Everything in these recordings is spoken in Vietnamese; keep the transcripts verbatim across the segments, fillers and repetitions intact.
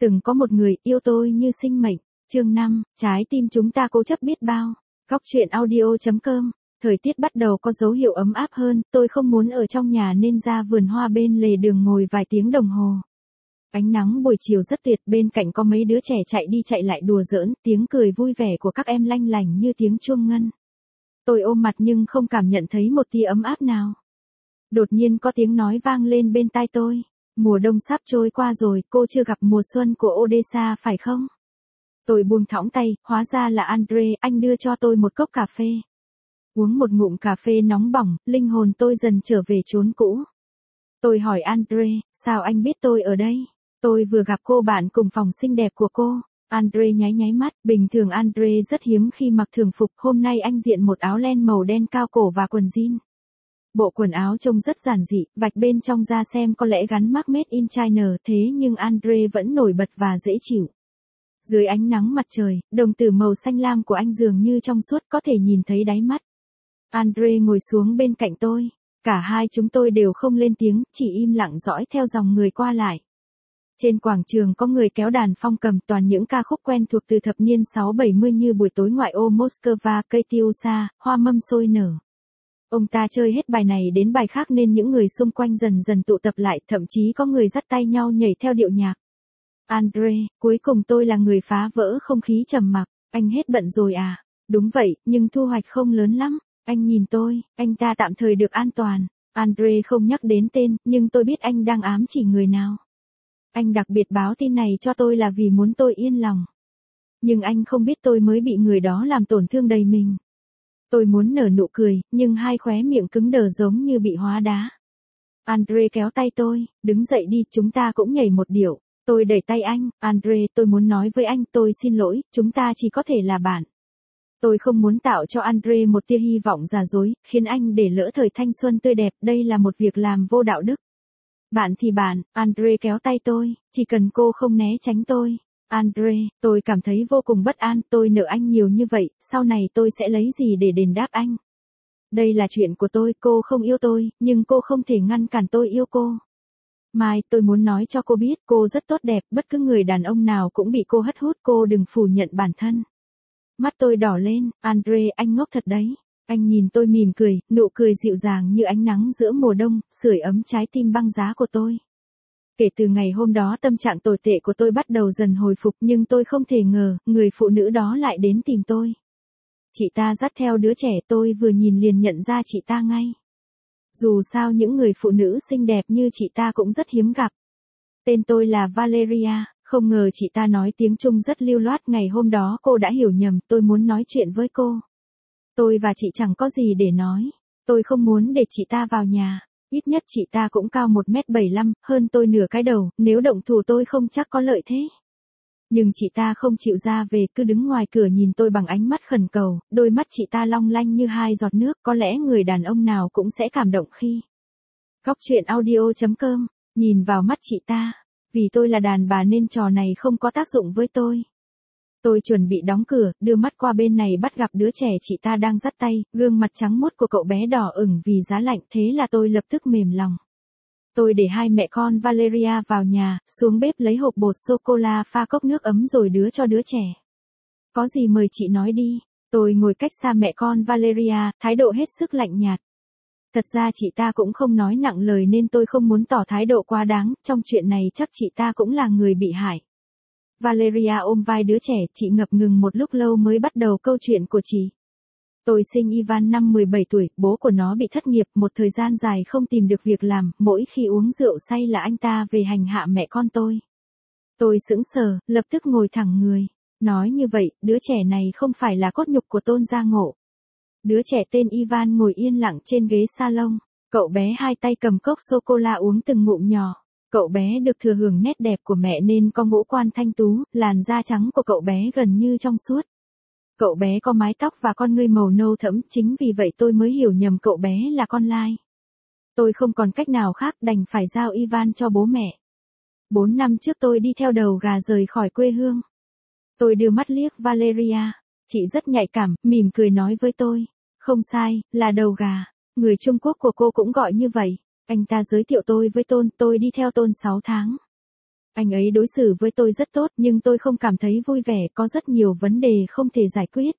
Từng có một người yêu tôi như sinh mệnh. Chương năm, trái tim chúng ta cố chấp biết bao. Góc truyện audio chấm com. Thời tiết bắt đầu có dấu hiệu ấm áp hơn, tôi không muốn ở trong nhà nên ra vườn hoa bên lề đường ngồi vài tiếng đồng hồ. Ánh nắng buổi chiều rất tuyệt, bên cạnh có mấy đứa trẻ chạy đi chạy lại đùa giỡn, tiếng cười vui vẻ của các em lanh lành như tiếng chuông ngân. Tôi ôm mặt nhưng không cảm nhận thấy một tia ấm áp nào. Đột nhiên có tiếng nói vang lên bên tai tôi. Mùa đông sắp trôi qua rồi, cô chưa gặp mùa xuân của Odessa phải không? Tôi buông thõng tay, hóa ra là Andre, anh đưa cho tôi một cốc cà phê. Uống một ngụm cà phê nóng bỏng, linh hồn tôi dần trở về chốn cũ. Tôi hỏi Andre, sao anh biết tôi ở đây? Tôi vừa gặp cô bạn cùng phòng xinh đẹp của cô. Andre nháy nháy mắt, bình thường Andre rất hiếm khi mặc thường phục, hôm nay anh diện một áo len màu đen cao cổ và quần jean. Bộ quần áo trông rất giản dị, vạch bên trong ra xem có lẽ gắn mác Made in China, thế nhưng Andre vẫn nổi bật và dễ chịu. Dưới ánh nắng mặt trời, đồng tử màu xanh lam của anh dường như trong suốt, có thể nhìn thấy đáy mắt. Andre ngồi xuống bên cạnh tôi. Cả hai chúng tôi đều không lên tiếng, chỉ im lặng dõi theo dòng người qua lại. Trên quảng trường có người kéo đàn phong cầm, toàn những ca khúc quen thuộc từ thập niên sáu bảy mươi như Buổi tối ngoại ô Moscow, Katyusha, Hoa mâm sôi nở. Ông ta chơi hết bài này đến bài khác nên những người xung quanh dần dần tụ tập lại, thậm chí có người dắt tay nhau nhảy theo điệu nhạc. Andre, cuối cùng tôi là người phá vỡ không khí trầm mặc. Anh hết bận rồi à? Đúng vậy, nhưng thu hoạch không lớn lắm. Anh nhìn tôi, anh ta tạm thời được an toàn. Andre không nhắc đến tên, nhưng tôi biết anh đang ám chỉ người nào. Anh đặc biệt báo tin này cho tôi là vì muốn tôi yên lòng. Nhưng anh không biết tôi mới bị người đó làm tổn thương đầy mình. Tôi muốn nở nụ cười, nhưng hai khóe miệng cứng đờ giống như bị hóa đá. Andre kéo tay tôi, đứng dậy đi, chúng ta cũng nhảy một điệu. Tôi đẩy tay anh, Andre, tôi muốn nói với anh, tôi xin lỗi, chúng ta chỉ có thể là bạn. Tôi không muốn tạo cho Andre một tia hy vọng giả dối, khiến anh để lỡ thời thanh xuân tươi đẹp, đây là một việc làm vô đạo đức. Bạn thì bạn, Andre kéo tay tôi, chỉ cần cô không né tránh tôi. Andre, tôi cảm thấy vô cùng bất an, tôi nợ anh nhiều như vậy, sau này tôi sẽ lấy gì để đền đáp anh? Đây là chuyện của tôi, cô không yêu tôi, nhưng cô không thể ngăn cản tôi yêu cô. Mai, tôi muốn nói cho cô biết, cô rất tốt đẹp, bất cứ người đàn ông nào cũng bị cô hất hút, cô đừng phủ nhận bản thân. Mắt tôi đỏ lên, Andre, anh ngốc thật đấy. Anh nhìn tôi mỉm cười, nụ cười dịu dàng như ánh nắng giữa mùa đông, sưởi ấm trái tim băng giá của tôi. Kể từ ngày hôm đó tâm trạng tồi tệ của tôi bắt đầu dần hồi phục, nhưng tôi không thể ngờ, người phụ nữ đó lại đến tìm tôi. Chị ta dắt theo đứa trẻ, tôi vừa nhìn liền nhận ra chị ta ngay. Dù sao những người phụ nữ xinh đẹp như chị ta cũng rất hiếm gặp. Tên tôi là Valeria, không ngờ chị ta nói tiếng Trung rất lưu loát, ngày hôm đó cô đã hiểu nhầm, tôi muốn nói chuyện với cô. Tôi và chị chẳng có gì để nói, tôi không muốn để chị ta vào nhà. Ít nhất chị ta cũng cao một mét bảy mươi lăm, hơn tôi nửa cái đầu, nếu động thủ tôi không chắc có lợi thế. Nhưng chị ta không chịu ra về, cứ đứng ngoài cửa nhìn tôi bằng ánh mắt khẩn cầu, đôi mắt chị ta long lanh như hai giọt nước, có lẽ người đàn ông nào cũng sẽ cảm động khi. Góc truyện audio chấm com, nhìn vào mắt chị ta, vì tôi là đàn bà nên trò này không có tác dụng với tôi. Tôi chuẩn bị đóng cửa, đưa mắt qua bên này bắt gặp đứa trẻ chị ta đang dắt tay, gương mặt trắng muốt của cậu bé đỏ ửng vì giá lạnh, thế là tôi lập tức mềm lòng. Tôi để hai mẹ con Valeria vào nhà, xuống bếp lấy hộp bột sô-cô-la pha cốc nước ấm rồi đưa cho đứa trẻ. Có gì mời chị nói đi. Tôi ngồi cách xa mẹ con Valeria, thái độ hết sức lạnh nhạt. Thật ra chị ta cũng không nói nặng lời nên tôi không muốn tỏ thái độ quá đáng, trong chuyện này chắc chị ta cũng là người bị hại. Valeria ôm vai đứa trẻ, chị ngập ngừng một lúc lâu mới bắt đầu câu chuyện của chị. Tôi sinh Ivan năm mười bảy tuổi, bố của nó bị thất nghiệp, một thời gian dài không tìm được việc làm, mỗi khi uống rượu say là anh ta về hành hạ mẹ con tôi. Tôi sững sờ, lập tức ngồi thẳng người. Nói như vậy, đứa trẻ này không phải là cốt nhục của Tôn Gia Ngộ. Đứa trẻ tên Ivan ngồi yên lặng trên ghế salon, cậu bé hai tay cầm cốc sô-cô-la uống từng ngụm nhỏ. Cậu bé được thừa hưởng nét đẹp của mẹ nên có ngũ quan thanh tú, làn da trắng của cậu bé gần như trong suốt. Cậu bé có mái tóc và con ngươi màu nâu thẫm, chính vì vậy tôi mới hiểu nhầm cậu bé là con lai. Tôi không còn cách nào khác đành phải giao Ivan cho bố mẹ. Bốn năm trước tôi đi theo đầu gà rời khỏi quê hương. Tôi đưa mắt liếc Valeria, chị rất nhạy cảm, mỉm cười nói với tôi. Không sai, là đầu gà, người Trung Quốc của cô cũng gọi như vậy. Anh ta giới thiệu tôi với Tôn, tôi đi theo Tôn sáu tháng. Anh ấy đối xử với tôi rất tốt nhưng tôi không cảm thấy vui vẻ, có rất nhiều vấn đề không thể giải quyết.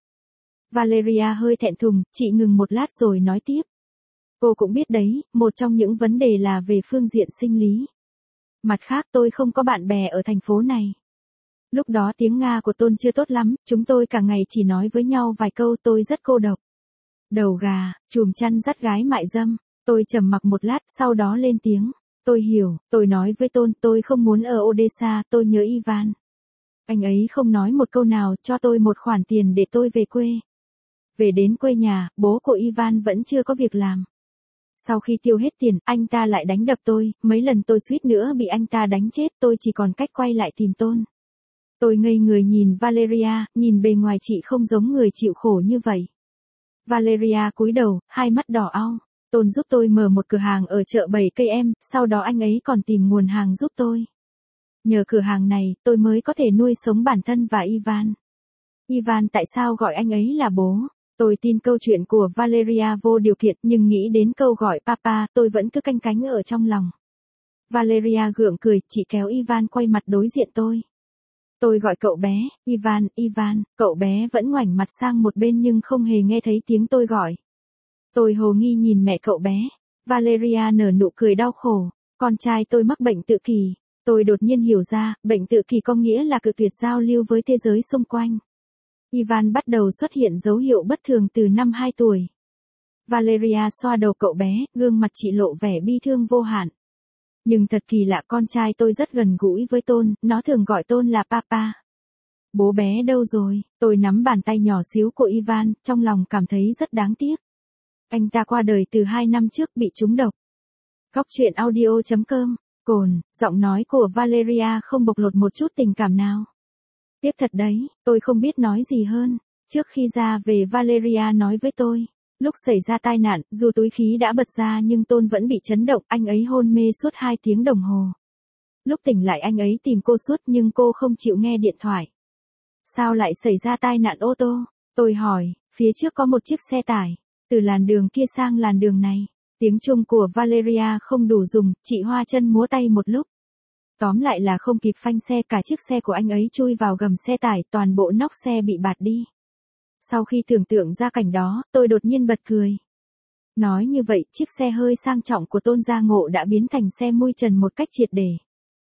Valeria hơi thẹn thùng, chị ngừng một lát rồi nói tiếp. Cô cũng biết đấy, một trong những vấn đề là về phương diện sinh lý. Mặt khác tôi không có bạn bè ở thành phố này. Lúc đó tiếng Nga của Tôn chưa tốt lắm, chúng tôi cả ngày chỉ nói với nhau vài câu, tôi rất cô độc. Đầu gà, chùm chăn dắt gái mại dâm, tôi trầm mặc một lát sau đó lên tiếng. Tôi hiểu, tôi nói với Tôn, tôi không muốn ở Odessa, tôi nhớ Ivan. Anh ấy không nói một câu nào, cho tôi một khoản tiền để tôi về quê. Về đến quê nhà, bố của Ivan vẫn chưa có việc làm. Sau khi tiêu hết tiền, anh ta lại đánh đập tôi, mấy lần tôi suýt nữa bị anh ta đánh chết, tôi chỉ còn cách quay lại tìm Tôn. Tôi ngây người nhìn Valeria, nhìn bề ngoài chị không giống người chịu khổ như vậy. Valeria cúi đầu, hai mắt đỏ au. Tôn giúp tôi mở một cửa hàng ở chợ bảy cây em, sau đó anh ấy còn tìm nguồn hàng giúp tôi. Nhờ cửa hàng này, tôi mới có thể nuôi sống bản thân và Ivan. Ivan tại sao gọi anh ấy là bố? Tôi tin câu chuyện của Valeria vô điều kiện nhưng nghĩ đến câu gọi papa, tôi vẫn cứ canh cánh ở trong lòng. Valeria gượng cười, chị kéo Ivan quay mặt đối diện tôi. Tôi gọi cậu bé, Ivan, Ivan, cậu bé vẫn ngoảnh mặt sang một bên nhưng không hề nghe thấy tiếng tôi gọi. Tôi hồ nghi nhìn mẹ cậu bé. Valeria nở nụ cười đau khổ. Con trai tôi mắc bệnh tự kỷ. Tôi đột nhiên hiểu ra, bệnh tự kỷ có nghĩa là cự tuyệt giao lưu với thế giới xung quanh. Ivan bắt đầu xuất hiện dấu hiệu bất thường từ năm hai tuổi. Valeria xoa đầu cậu bé, gương mặt chị lộ vẻ bi thương vô hạn. Nhưng thật kỳ lạ, con trai tôi rất gần gũi với Tôn, nó thường gọi Tôn là papa. Bố bé đâu rồi? Tôi nắm bàn tay nhỏ xíu của Ivan, trong lòng cảm thấy rất đáng tiếc. Anh ta qua đời từ hai năm trước, bị trúng độc. Góc truyện audio chấm com, cồn, giọng nói của Valeria không bộc lộ một chút tình cảm nào. Tiếc thật đấy, tôi không biết nói gì hơn. Trước khi ra về Valeria nói với tôi, lúc xảy ra tai nạn, dù túi khí đã bật ra nhưng Tôn vẫn bị chấn động, anh ấy hôn mê suốt hai tiếng đồng hồ. Lúc tỉnh lại anh ấy tìm cô suốt nhưng cô không chịu nghe điện thoại. Sao lại xảy ra tai nạn ô tô? Tôi hỏi, phía trước có một chiếc xe tải, từ làn đường kia sang làn đường này. Tiếng Trung của Valeria không đủ dùng, chị hoa chân múa tay một lúc. Tóm lại là không kịp phanh xe, cả chiếc xe của anh ấy chui vào gầm xe tải, toàn bộ nóc xe bị bạt đi. Sau khi tưởng tượng ra cảnh đó, tôi đột nhiên bật cười. Nói như vậy, chiếc xe hơi sang trọng của Tôn Gia Ngộ đã biến thành xe mui trần một cách triệt để.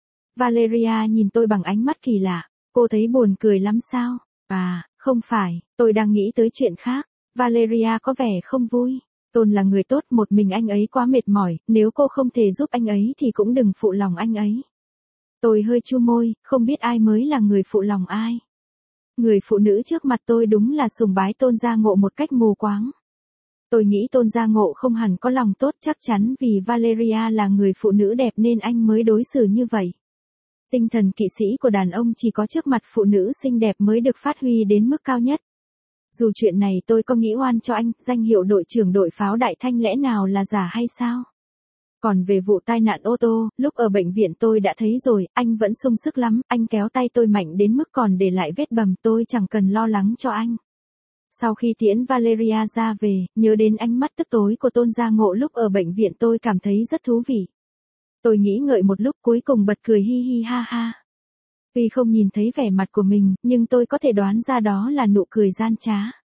Valeria nhìn tôi bằng ánh mắt kỳ lạ. Cô thấy buồn cười lắm sao? À, không phải, tôi đang nghĩ tới chuyện khác. Valeria có vẻ không vui. Tôn là người tốt, một mình anh ấy quá mệt mỏi, nếu cô không thể giúp anh ấy thì cũng đừng phụ lòng anh ấy. Tôi hơi chu môi, không biết ai mới là người phụ lòng ai. Người phụ nữ trước mặt tôi đúng là sùng bái Tôn Gia Ngộ một cách mù quáng. Tôi nghĩ Tôn Gia Ngộ không hẳn có lòng tốt, chắc chắn vì Valeria là người phụ nữ đẹp nên anh mới đối xử như vậy. Tinh thần kỵ sĩ của đàn ông chỉ có trước mặt phụ nữ xinh đẹp mới được phát huy đến mức cao nhất. Dù chuyện này tôi có nghĩ oan cho anh, danh hiệu đội trưởng đội pháo Đại Thanh lẽ nào là giả hay sao? Còn về vụ tai nạn ô tô, lúc ở bệnh viện tôi đã thấy rồi, anh vẫn sung sức lắm, anh kéo tay tôi mạnh đến mức còn để lại vết bầm, tôi chẳng cần lo lắng cho anh. Sau khi tiễn Valeria ra về, nhớ đến ánh mắt tức tối của Tôn Gia Ngộ lúc ở bệnh viện tôi cảm thấy rất thú vị. Tôi nghĩ ngợi một lúc cuối cùng bật cười hi hi ha ha. Tuy không nhìn thấy vẻ mặt của mình, nhưng tôi có thể đoán ra đó là nụ cười gian trá.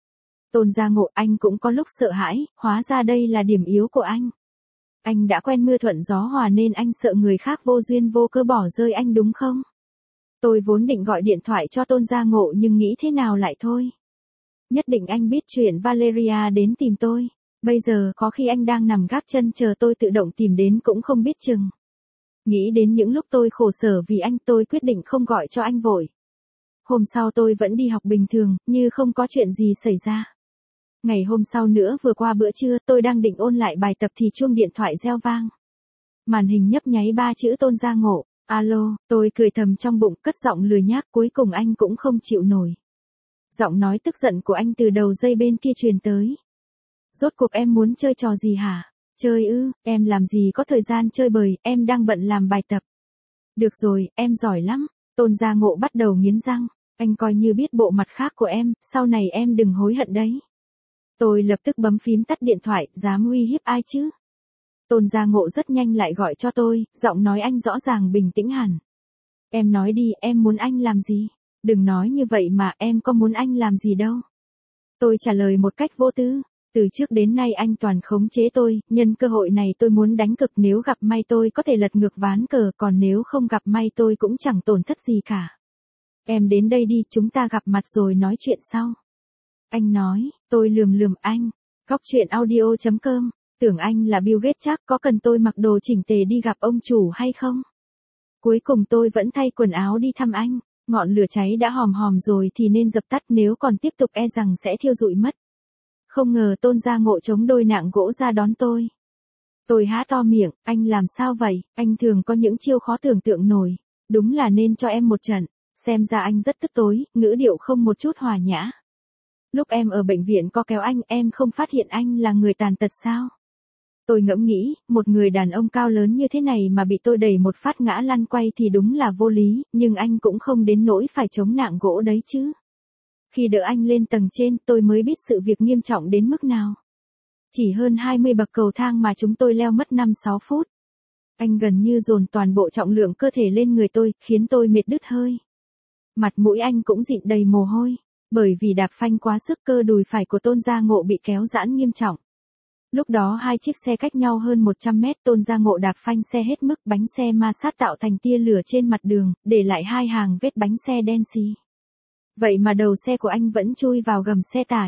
Tôn Gia Ngộ, anh cũng có lúc sợ hãi, hóa ra đây là điểm yếu của anh. Anh đã quen mưa thuận gió hòa nên anh sợ người khác vô duyên vô cớ bỏ rơi anh đúng không? Tôi vốn định gọi điện thoại cho Tôn Gia Ngộ nhưng nghĩ thế nào lại thôi. Nhất định anh biết chuyện Valeria đến tìm tôi. Bây giờ có khi anh đang nằm gác chân chờ tôi tự động tìm đến cũng không biết chừng. Nghĩ đến những lúc tôi khổ sở vì anh, tôi quyết định không gọi cho anh vội. Hôm sau tôi vẫn đi học bình thường, như không có chuyện gì xảy ra. Ngày hôm sau nữa vừa qua bữa trưa, tôi đang định ôn lại bài tập thì chuông điện thoại reo vang. Màn hình nhấp nháy ba chữ Tôn Gia Ngộ. Alo, tôi cười thầm trong bụng, cất giọng lười nhác, cuối cùng anh cũng không chịu nổi. Giọng nói tức giận của anh từ đầu dây bên kia truyền tới. Rốt cuộc em muốn chơi trò gì hả? Chơi ư, em làm gì có thời gian chơi bời, em đang bận làm bài tập. Được rồi, em giỏi lắm. Tôn Gia Ngộ bắt đầu nghiến răng. Anh coi như biết bộ mặt khác của em, sau này em đừng hối hận đấy. Tôi lập tức bấm phím tắt điện thoại, dám uy hiếp ai chứ? Tôn Gia Ngộ rất nhanh lại gọi cho tôi, giọng nói anh rõ ràng bình tĩnh hẳn. Em nói đi, em muốn anh làm gì? Đừng nói như vậy mà, em có muốn anh làm gì đâu. Tôi trả lời một cách vô tư. Từ trước đến nay anh toàn khống chế tôi, nhân cơ hội này tôi muốn đánh cực, nếu gặp may tôi có thể lật ngược ván cờ, còn nếu không gặp may tôi cũng chẳng tổn thất gì cả. Em đến đây đi, chúng ta gặp mặt rồi nói chuyện sau. Anh nói. Tôi lườm lườm anh. Góc truyện audio chấm com. Tưởng anh là Bill Gates chắc, có cần tôi mặc đồ chỉnh tề đi gặp ông chủ hay không? Cuối cùng tôi vẫn thay quần áo đi thăm anh. Ngọn lửa cháy đã hòm hòm rồi thì nên dập tắt, nếu còn tiếp tục e rằng sẽ thiêu rụi mất. Không ngờ Tôn Gia Ngộ chống đôi nạng gỗ ra đón tôi. Tôi há to miệng, anh làm sao vậy? Anh thường có những chiêu khó tưởng tượng nổi. Đúng là nên cho em một trận. Xem ra anh rất tức tối, ngữ điệu không một chút hòa nhã. Lúc em ở bệnh viện có kéo anh, em không phát hiện anh là người tàn tật sao? Tôi ngẫm nghĩ, một người đàn ông cao lớn như thế này mà bị tôi đẩy một phát ngã lăn quay thì đúng là vô lý, nhưng anh cũng không đến nỗi phải chống nạng gỗ đấy chứ. Khi đỡ anh lên tầng trên, tôi mới biết sự việc nghiêm trọng đến mức nào. Chỉ hơn hai mươi bậc cầu thang mà chúng tôi leo mất năm sáu phút. Anh gần như dồn toàn bộ trọng lượng cơ thể lên người tôi, khiến tôi mệt đứt hơi. Mặt mũi anh cũng dịn đầy mồ hôi, bởi vì đạp phanh quá sức, cơ đùi phải của Tôn Gia Ngộ bị kéo giãn nghiêm trọng. Lúc đó hai chiếc xe cách nhau hơn một trăm mét, Tôn Gia Ngộ đạp phanh xe hết mức, bánh xe ma sát tạo thành tia lửa trên mặt đường, để lại hai hàng vết bánh xe đen xì. Vậy mà đầu xe của anh vẫn chui vào gầm xe tải.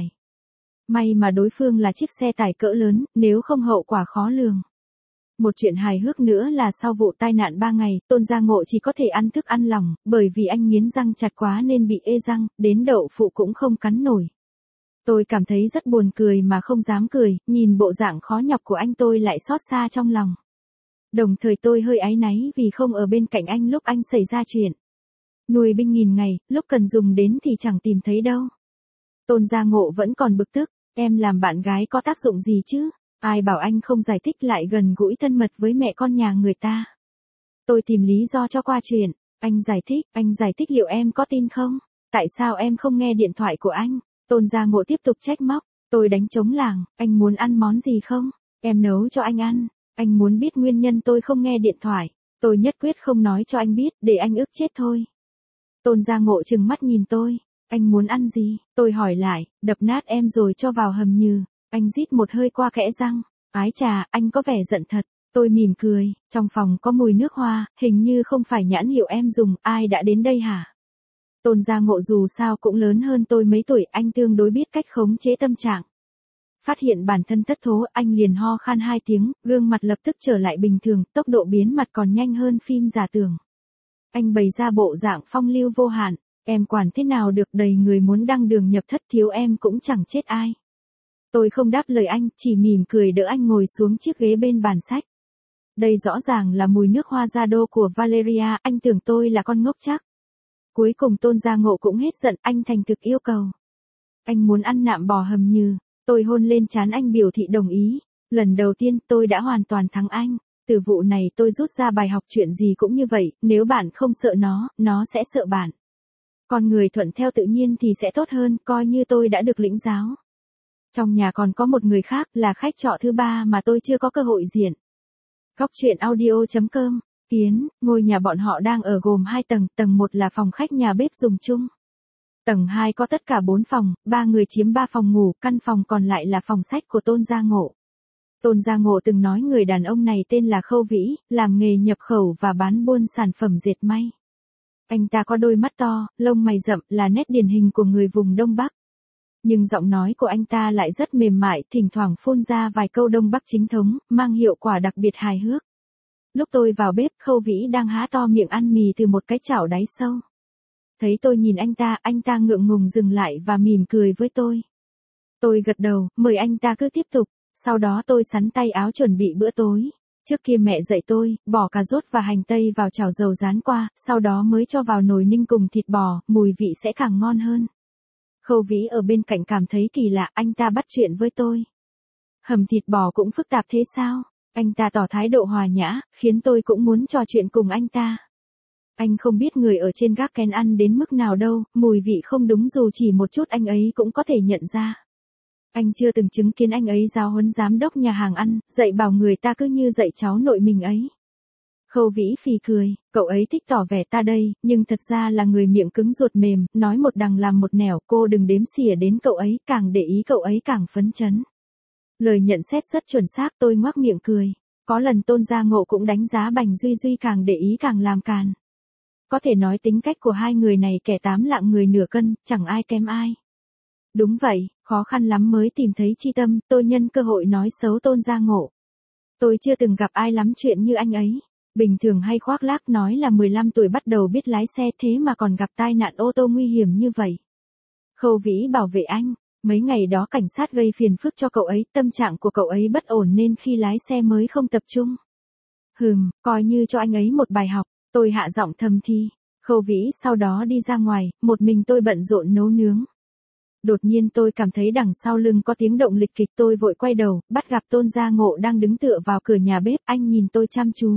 May mà đối phương là chiếc xe tải cỡ lớn, nếu không hậu quả khó lường. Một chuyện hài hước nữa là sau vụ tai nạn ba ngày, Tôn Gia Ngộ chỉ có thể ăn thức ăn lỏng, bởi vì anh nghiến răng chặt quá nên bị ê răng, đến đậu phụ cũng không cắn nổi. Tôi cảm thấy rất buồn cười mà không dám cười, nhìn bộ dạng khó nhọc của anh tôi lại xót xa trong lòng. Đồng thời tôi hơi áy náy vì không ở bên cạnh anh lúc anh xảy ra chuyện. Nuôi binh nghìn ngày, lúc cần dùng đến thì chẳng tìm thấy đâu. Tôn Gia Ngộ vẫn còn bực tức, em làm bạn gái có tác dụng gì chứ? Ai bảo anh không giải thích lại gần gũi thân mật với mẹ con nhà người ta. Tôi tìm lý do cho qua chuyện, anh giải thích, anh giải thích liệu em có tin không? Tại sao em không nghe điện thoại của anh? Tôn Gia Ngộ tiếp tục trách móc, tôi đánh trống lảng, anh muốn ăn món gì không? Em nấu cho anh ăn, anh muốn biết nguyên nhân tôi không nghe điện thoại, tôi nhất quyết không nói cho anh biết, để anh ức chết thôi. Tôn Gia Ngộ trừng mắt nhìn tôi, anh muốn ăn gì? Tôi hỏi lại, đập nát em rồi cho vào hầm nhừ. Anh rít một hơi qua kẽ răng, ái chà, anh có vẻ giận thật. Tôi mỉm cười, trong phòng có mùi nước hoa, hình như không phải nhãn hiệu em dùng, ai đã đến đây hả? Tôn Gia Ngộ dù sao cũng lớn hơn tôi mấy tuổi, anh tương đối biết cách khống chế tâm trạng. Phát hiện bản thân thất thố, anh liền ho khan hai tiếng, gương mặt lập tức trở lại bình thường, tốc độ biến mặt còn nhanh hơn phim giả tưởng. Anh bày ra bộ dạng phong lưu vô hạn, em quản thế nào được, đầy người muốn đăng đường nhập thất, thiếu em cũng chẳng chết ai. Tôi không đáp lời anh, chỉ mỉm cười đỡ anh ngồi xuống chiếc ghế bên bàn sách. Đây rõ ràng là mùi nước hoa gia đô của Valeria, anh tưởng tôi là con ngốc chắc. Cuối cùng Tôn Gia Ngộ cũng hết giận, anh thành thực yêu cầu. Anh muốn ăn nạm bò hầm nhừ, tôi hôn lên trán anh biểu thị đồng ý. Lần đầu tiên tôi đã hoàn toàn thắng anh. Từ vụ này tôi rút ra bài học, chuyện gì cũng như vậy, nếu bạn không sợ nó, nó sẽ sợ bạn. Con người thuận theo tự nhiên thì sẽ tốt hơn, coi như tôi đã được lĩnh giáo. Trong nhà còn có một người khác, là khách trọ thứ ba mà tôi chưa có cơ hội diện. Góc truyện audio chấm com. Kiến, ngôi nhà bọn họ đang ở gồm hai tầng, tầng một là phòng khách nhà bếp dùng chung. Tầng hai có tất cả bốn phòng, ba người chiếm ba phòng ngủ, căn phòng còn lại là phòng sách của Tôn Gia Ngộ. Tôn Gia Ngộ từng nói người đàn ông này tên là Khâu Vĩ, làm nghề nhập khẩu và bán buôn sản phẩm dệt may. Anh ta có đôi mắt to, lông mày rậm, là nét điển hình của người vùng Đông Bắc. Nhưng giọng nói của anh ta lại rất mềm mại, thỉnh thoảng phun ra vài câu Đông Bắc chính thống, mang hiệu quả đặc biệt hài hước. Lúc tôi vào bếp, Khâu Vĩ đang há to miệng ăn mì từ một cái chảo đáy sâu. Thấy tôi nhìn anh ta, anh ta ngượng ngùng dừng lại và mỉm cười với tôi. Tôi gật đầu, mời anh ta cứ tiếp tục, sau đó tôi xắn tay áo chuẩn bị bữa tối. Trước kia mẹ dạy tôi, bỏ cà rốt và hành tây vào chảo dầu rán qua, sau đó mới cho vào nồi ninh cùng thịt bò, mùi vị sẽ càng ngon hơn. Khâu Vĩ ở bên cạnh cảm thấy kỳ lạ, anh ta bắt chuyện với tôi. Hầm thịt bò cũng phức tạp thế sao? Anh ta tỏ thái độ hòa nhã, khiến tôi cũng muốn trò chuyện cùng anh ta. Anh không biết người ở trên gác kén ăn đến mức nào đâu, mùi vị không đúng dù chỉ một chút anh ấy cũng có thể nhận ra. Anh chưa từng chứng kiến anh ấy giáo huấn giám đốc nhà hàng ăn, dạy bảo người ta cứ như dạy cháu nội mình ấy. Khâu Vĩ phì cười, cậu ấy thích tỏ vẻ ta đây, nhưng thật ra là người miệng cứng ruột mềm, nói một đằng làm một nẻo, cô đừng đếm xỉa đến cậu ấy, càng để ý cậu ấy càng phấn chấn. Lời nhận xét rất chuẩn xác, tôi ngoác miệng cười. Có lần Tôn Gia Ngộ cũng đánh giá Bành Duy Duy càng để ý càng làm càn. Có thể nói tính cách của hai người này kẻ tám lạng người nửa cân, chẳng ai kém ai. Đúng vậy, khó khăn lắm mới tìm thấy chi tâm, tôi nhân cơ hội nói xấu Tôn Gia Ngộ. Tôi chưa từng gặp ai lắm chuyện như anh ấy. Bình thường hay khoác lác nói là mười lăm tuổi bắt đầu biết lái xe thế mà còn gặp tai nạn ô tô nguy hiểm như vậy. Khâu Vĩ bảo vệ anh, mấy ngày đó cảnh sát gây phiền phức cho cậu ấy, tâm trạng của cậu ấy bất ổn nên khi lái xe mới không tập trung. Hừm, coi như cho anh ấy một bài học, tôi hạ giọng thầm thì. Khâu Vĩ sau đó đi ra ngoài, một mình tôi bận rộn nấu nướng. Đột nhiên tôi cảm thấy đằng sau lưng có tiếng động lịch kịch, tôi vội quay đầu, bắt gặp Tôn Gia Ngộ đang đứng tựa vào cửa nhà bếp, anh nhìn tôi chăm chú.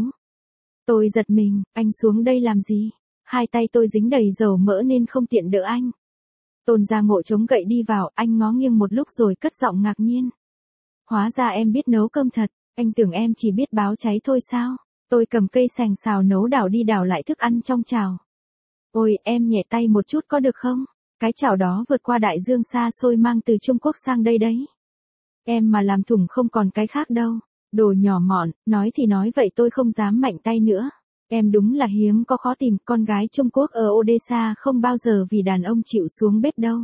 Tôi giật mình, anh xuống đây làm gì? Hai tay tôi dính đầy dầu mỡ nên không tiện đỡ anh. Tôn Gia Ngộ chống gậy đi vào, anh ngó nghiêng một lúc rồi cất giọng ngạc nhiên. Hóa ra em biết nấu cơm thật, anh tưởng em chỉ biết báo cháy thôi sao? Tôi cầm cây sành xào nấu đảo đi đảo lại thức ăn trong chảo. Ôi, em nhẹ tay một chút có được không? Cái chảo đó vượt qua đại dương xa xôi mang từ Trung Quốc sang đây đấy. Em mà làm thủng không còn cái khác đâu. Đồ nhỏ mọn, nói thì nói vậy tôi không dám mạnh tay nữa. Em đúng là hiếm có khó tìm, con gái Trung Quốc ở Odessa không bao giờ vì đàn ông chịu xuống bếp đâu.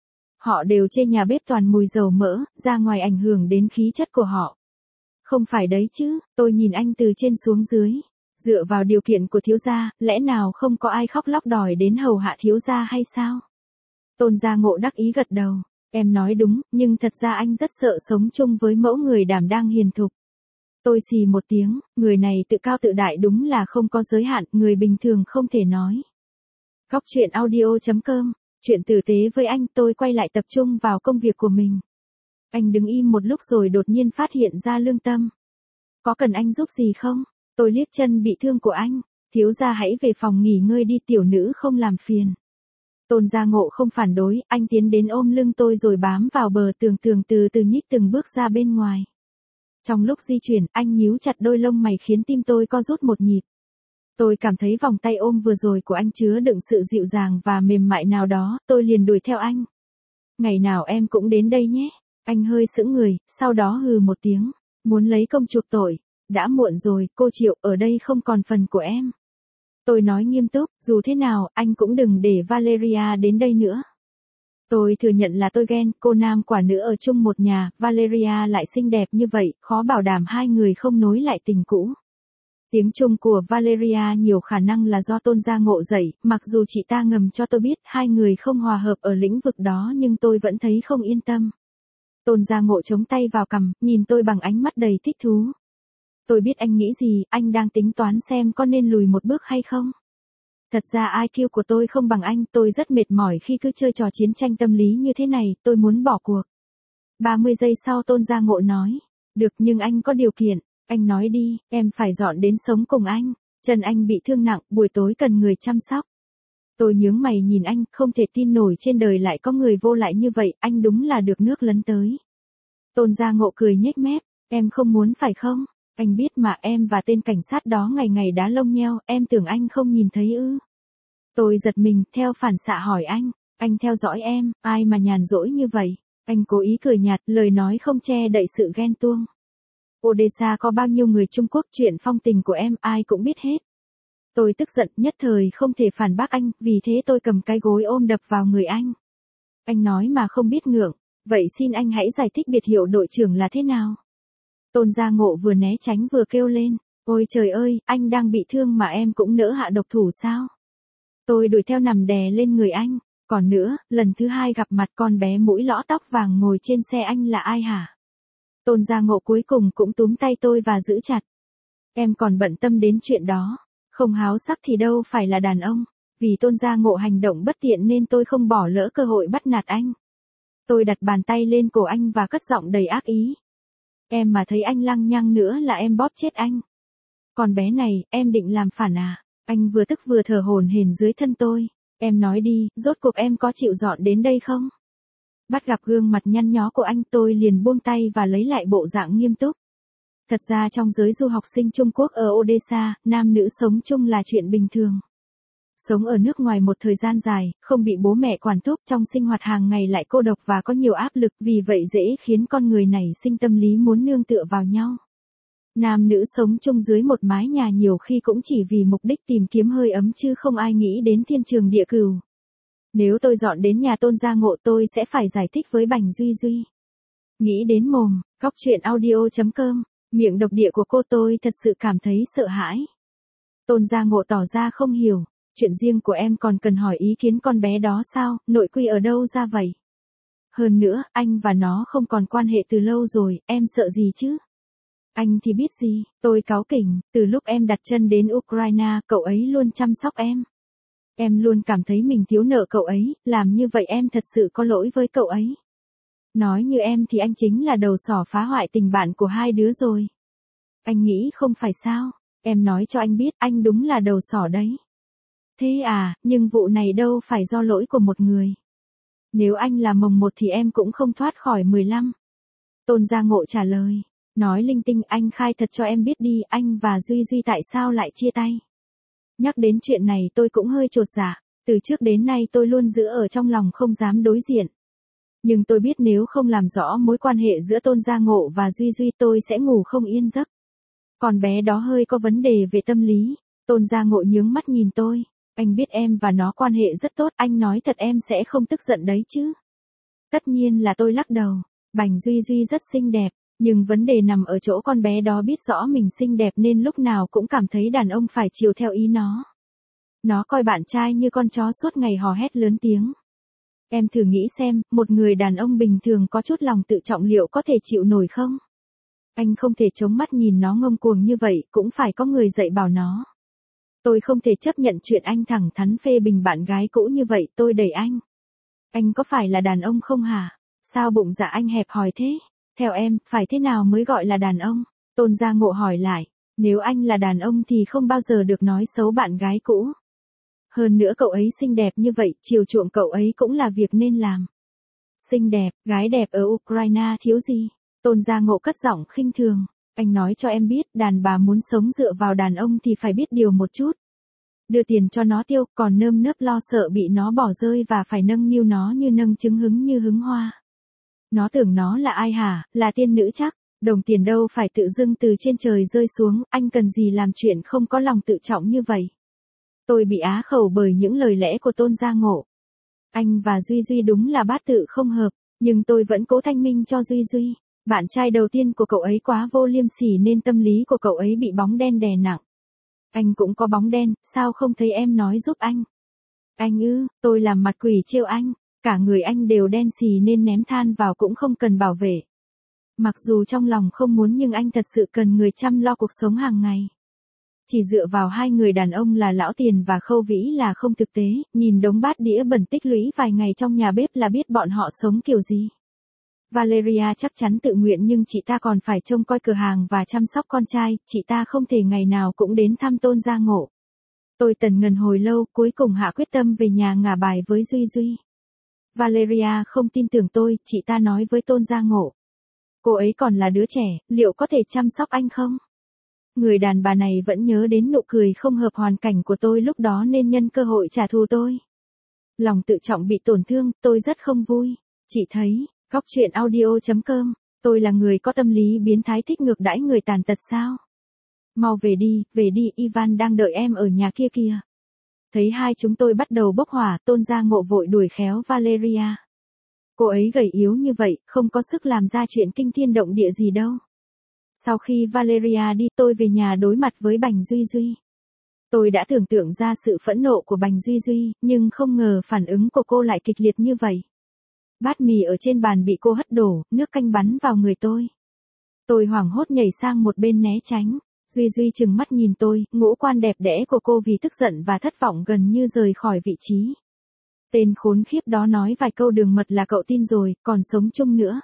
Họ đều chê nhà bếp toàn mùi dầu mỡ, ra ngoài ảnh hưởng đến khí chất của họ. Không phải đấy chứ, tôi nhìn anh từ trên xuống dưới. Dựa vào điều kiện của thiếu gia, lẽ nào không có ai khóc lóc đòi đến hầu hạ thiếu gia hay sao? Tôn Gia Ngộ đắc ý gật đầu. Em nói đúng, nhưng thật ra anh rất sợ sống chung với mẫu người đảm đang hiền thục. Tôi xì một tiếng, người này tự cao tự đại đúng là không có giới hạn, người bình thường không thể nói. Góc truyện audio chấm com, chuyện tử tế với anh, tôi quay lại tập trung vào công việc của mình. Anh đứng im một lúc rồi đột nhiên phát hiện ra lương tâm. Có cần anh giúp gì không? Tôi liếc chân bị thương của anh, thiếu gia hãy về phòng nghỉ ngơi đi, tiểu nữ không làm phiền. Tôn Gia Ngộ không phản đối, anh tiến đến ôm lưng tôi rồi bám vào bờ tường tường từ từ nhích từng bước ra bên ngoài. Trong lúc di chuyển, anh nhíu chặt đôi lông mày khiến tim tôi co rút một nhịp. Tôi cảm thấy vòng tay ôm vừa rồi của anh chứa đựng sự dịu dàng và mềm mại nào đó, tôi liền đuổi theo anh. Ngày nào em cũng đến đây nhé. Anh hơi sững người, sau đó hừ một tiếng, muốn lấy công chuộc tội. Đã muộn rồi, cô Triệu, ở đây không còn phần của em. Tôi nói nghiêm túc, dù thế nào, anh cũng đừng để Valeria đến đây nữa. Tôi thừa nhận là tôi ghen, cô nam quả nữ ở chung một nhà, Valeria lại xinh đẹp như vậy, khó bảo đảm hai người không nối lại tình cũ. Tiếng Trung của Valeria nhiều khả năng là do Tôn Gia Ngộ dạy, mặc dù chị ta ngầm cho tôi biết hai người không hòa hợp ở lĩnh vực đó nhưng tôi vẫn thấy không yên tâm. Tôn Gia Ngộ chống tay vào cằm, nhìn tôi bằng ánh mắt đầy thích thú. Tôi biết anh nghĩ gì, anh đang tính toán xem có nên lùi một bước hay không. Thật ra i kiu của tôi không bằng anh, tôi rất mệt mỏi khi cứ chơi trò chiến tranh tâm lý như thế này, tôi muốn bỏ cuộc. ba mươi giây sau Tôn Gia Ngộ nói, được nhưng anh có điều kiện, anh nói đi, em phải dọn đến sống cùng anh, chân anh bị thương nặng, buổi tối cần người chăm sóc. Tôi nhướng mày nhìn anh, không thể tin nổi trên đời lại có người vô lại như vậy, anh đúng là được nước lấn tới. Tôn Gia Ngộ cười nhếch mép, em không muốn phải không? Anh biết mà, em và tên cảnh sát đó ngày ngày đá lông nheo, em tưởng anh không nhìn thấy ư. Tôi giật mình, theo phản xạ hỏi anh, anh theo dõi em, ai mà nhàn rỗi như vậy. Anh cố ý cười nhạt, lời nói không che đậy sự ghen tuông. Odessa có bao nhiêu người Trung Quốc, chuyện phong tình của em ai cũng biết hết. Tôi tức giận, nhất thời không thể phản bác anh, vì thế tôi cầm cái gối ôm đập vào người anh. Anh nói mà không biết ngượng, vậy xin anh hãy giải thích biệt hiệu đội trưởng là thế nào. Tôn Gia Ngộ vừa né tránh vừa kêu lên, ôi trời ơi, anh đang bị thương mà em cũng nỡ hạ độc thủ sao? Tôi đuổi theo nằm đè lên người anh, còn nữa, lần thứ hai gặp mặt con bé mũi lõ tóc vàng ngồi trên xe anh là ai hả? Tôn Gia Ngộ cuối cùng cũng túm tay tôi và giữ chặt. Em còn bận tâm đến chuyện đó, không háo sắc thì đâu phải là đàn ông, vì Tôn Gia Ngộ hành động bất tiện nên tôi không bỏ lỡ cơ hội bắt nạt anh. Tôi đặt bàn tay lên cổ anh và cất giọng đầy ác ý. Em mà thấy anh lăng nhăng nữa là em bóp chết anh. Còn bé này, em định làm phản à? Anh vừa tức vừa thở hổn hển dưới thân tôi. Em nói đi, rốt cuộc em có chịu dọn đến đây không? Bắt gặp gương mặt nhăn nhó của anh tôi liền buông tay và lấy lại bộ dạng nghiêm túc. Thật ra trong giới du học sinh Trung Quốc ở Odessa, nam nữ sống chung là chuyện bình thường. Sống ở nước ngoài một thời gian dài, không bị bố mẹ quản thúc, trong sinh hoạt hàng ngày lại cô độc và có nhiều áp lực, vì vậy dễ khiến con người nảy sinh tâm lý muốn nương tựa vào nhau. Nam nữ sống chung dưới một mái nhà nhiều khi cũng chỉ vì mục đích tìm kiếm hơi ấm chứ không ai nghĩ đến thiên trường địa cửu. Nếu tôi dọn đến nhà Tôn Gia Ngộ tôi sẽ phải giải thích với Bành Duy Duy. Nghĩ đến mồm, cóc truyện audio chấm com, miệng độc địa của cô tôi thật sự cảm thấy sợ hãi. Tôn Gia Ngộ tỏ ra không hiểu, chuyện riêng của em còn cần hỏi ý kiến con bé đó sao, nội quy ở đâu ra vậy? Hơn nữa, anh và nó không còn quan hệ từ lâu rồi, em sợ gì chứ? Anh thì biết gì, tôi cáu kỉnh, từ lúc em đặt chân đến Ukraine, cậu ấy luôn chăm sóc em. Em luôn cảm thấy mình thiếu nợ cậu ấy, làm như vậy em thật sự có lỗi với cậu ấy. Nói như em thì anh chính là đầu sỏ phá hoại tình bạn của hai đứa rồi. Anh nghĩ không phải sao, em nói cho anh biết anh đúng là đầu sỏ đấy. Thế à, nhưng vụ này đâu phải do lỗi của một người. Nếu anh là mồng một thì em cũng không thoát khỏi mười lăm. Tôn Gia Ngộ trả lời, nói linh tinh, anh khai thật cho em biết đi, anh và Duy Duy tại sao lại chia tay. Nhắc đến chuyện này tôi cũng hơi chột dạ, từ trước đến nay tôi luôn giữ ở trong lòng không dám đối diện. Nhưng tôi biết nếu không làm rõ mối quan hệ giữa Tôn Gia Ngộ và Duy Duy tôi sẽ ngủ không yên giấc. Con bé đó hơi có vấn đề về tâm lý. Tôn Gia Ngộ nhướng mắt nhìn tôi. Anh biết em và nó quan hệ rất tốt, anh nói thật em sẽ không tức giận đấy chứ. Tất nhiên là tôi lắc đầu. Bành Duy Duy rất xinh đẹp, nhưng vấn đề nằm ở chỗ con bé đó biết rõ mình xinh đẹp nên lúc nào cũng cảm thấy đàn ông phải chiều theo ý nó. Nó coi bạn trai như con chó suốt ngày hò hét lớn tiếng. Em thử nghĩ xem, một người đàn ông bình thường có chút lòng tự trọng liệu có thể chịu nổi không? Anh không thể chống mắt nhìn nó ngông cuồng như vậy, cũng phải có người dạy bảo nó. Tôi không thể chấp nhận chuyện anh thẳng thắn phê bình bạn gái cũ như vậy, tôi đẩy anh. Anh có phải là đàn ông không hả? Sao bụng dạ anh hẹp hòi thế? Theo em, phải thế nào mới gọi là đàn ông? Tôn Gia Ngộ hỏi lại, nếu anh là đàn ông thì không bao giờ được nói xấu bạn gái cũ. Hơn nữa cậu ấy xinh đẹp như vậy, chiều chuộng cậu ấy cũng là việc nên làm. Xinh đẹp, gái đẹp ở Ukraine thiếu gì? Tôn Gia Ngộ cất giọng khinh thường. Anh nói cho em biết, đàn bà muốn sống dựa vào đàn ông thì phải biết điều một chút. Đưa tiền cho nó tiêu, còn nơm nớp lo sợ bị nó bỏ rơi và phải nâng niu nó như nâng trứng hứng như hứng hoa. Nó tưởng nó là ai hả, là tiên nữ chắc, đồng tiền đâu phải tự dưng từ trên trời rơi xuống, anh cần gì làm chuyện không có lòng tự trọng như vậy. Tôi bị á khẩu bởi những lời lẽ của Tôn Gia Ngộ. Anh và Duy Duy đúng là bát tự không hợp, nhưng tôi vẫn cố thanh minh cho Duy Duy. Bạn trai đầu tiên của cậu ấy quá vô liêm sỉ nên tâm lý của cậu ấy bị bóng đen đè nặng. Anh cũng có bóng đen, sao không thấy em nói giúp anh? Anh ư, tôi làm mặt quỷ trêu anh, cả người anh đều đen xì nên ném than vào cũng không cần bảo vệ. Mặc dù trong lòng không muốn nhưng anh thật sự cần người chăm lo cuộc sống hàng ngày. Chỉ dựa vào hai người đàn ông là Lão Tiền và Khâu Vĩ là không thực tế, nhìn đống bát đĩa bẩn tích lũy vài ngày trong nhà bếp là biết bọn họ sống kiểu gì. Valeria chắc chắn tự nguyện nhưng chị ta còn phải trông coi cửa hàng và chăm sóc con trai, chị ta không thể ngày nào cũng đến thăm Tôn Gia Ngộ. Tôi tần ngần hồi lâu, cuối cùng hạ quyết tâm về nhà ngả bài với Duy Duy. Valeria không tin tưởng tôi, chị ta nói với Tôn Gia Ngộ. Cô ấy còn là đứa trẻ, liệu có thể chăm sóc anh không? Người đàn bà này vẫn nhớ đến nụ cười không hợp hoàn cảnh của tôi lúc đó nên nhân cơ hội trả thù tôi. Lòng tự trọng bị tổn thương, tôi rất không vui. Chị thấy, cóc truyện audio chấm com, tôi là người có tâm lý biến thái thích ngược đãi người tàn tật sao? Mau về đi, về đi, Ivan đang đợi em ở nhà kia kìa. Thấy hai chúng tôi bắt đầu bốc hỏa, Tôn Gia Ngộ vội đuổi khéo Valeria. Cô ấy gầy yếu như vậy, không có sức làm ra chuyện kinh thiên động địa gì đâu. Sau khi Valeria đi tôi về nhà đối mặt với Bành Duy Duy. Tôi đã tưởng tượng ra sự phẫn nộ của Bành Duy Duy, nhưng không ngờ phản ứng của cô lại kịch liệt như vậy. Bát mì ở trên bàn bị cô hất đổ, nước canh bắn vào người tôi. Tôi hoảng hốt nhảy sang một bên né tránh. Duy Duy trừng mắt nhìn tôi, ngũ quan đẹp đẽ của cô vì tức giận và thất vọng gần như rời khỏi vị trí. Tên khốn khiếp đó nói vài câu đường mật là cậu tin rồi, còn sống chung nữa.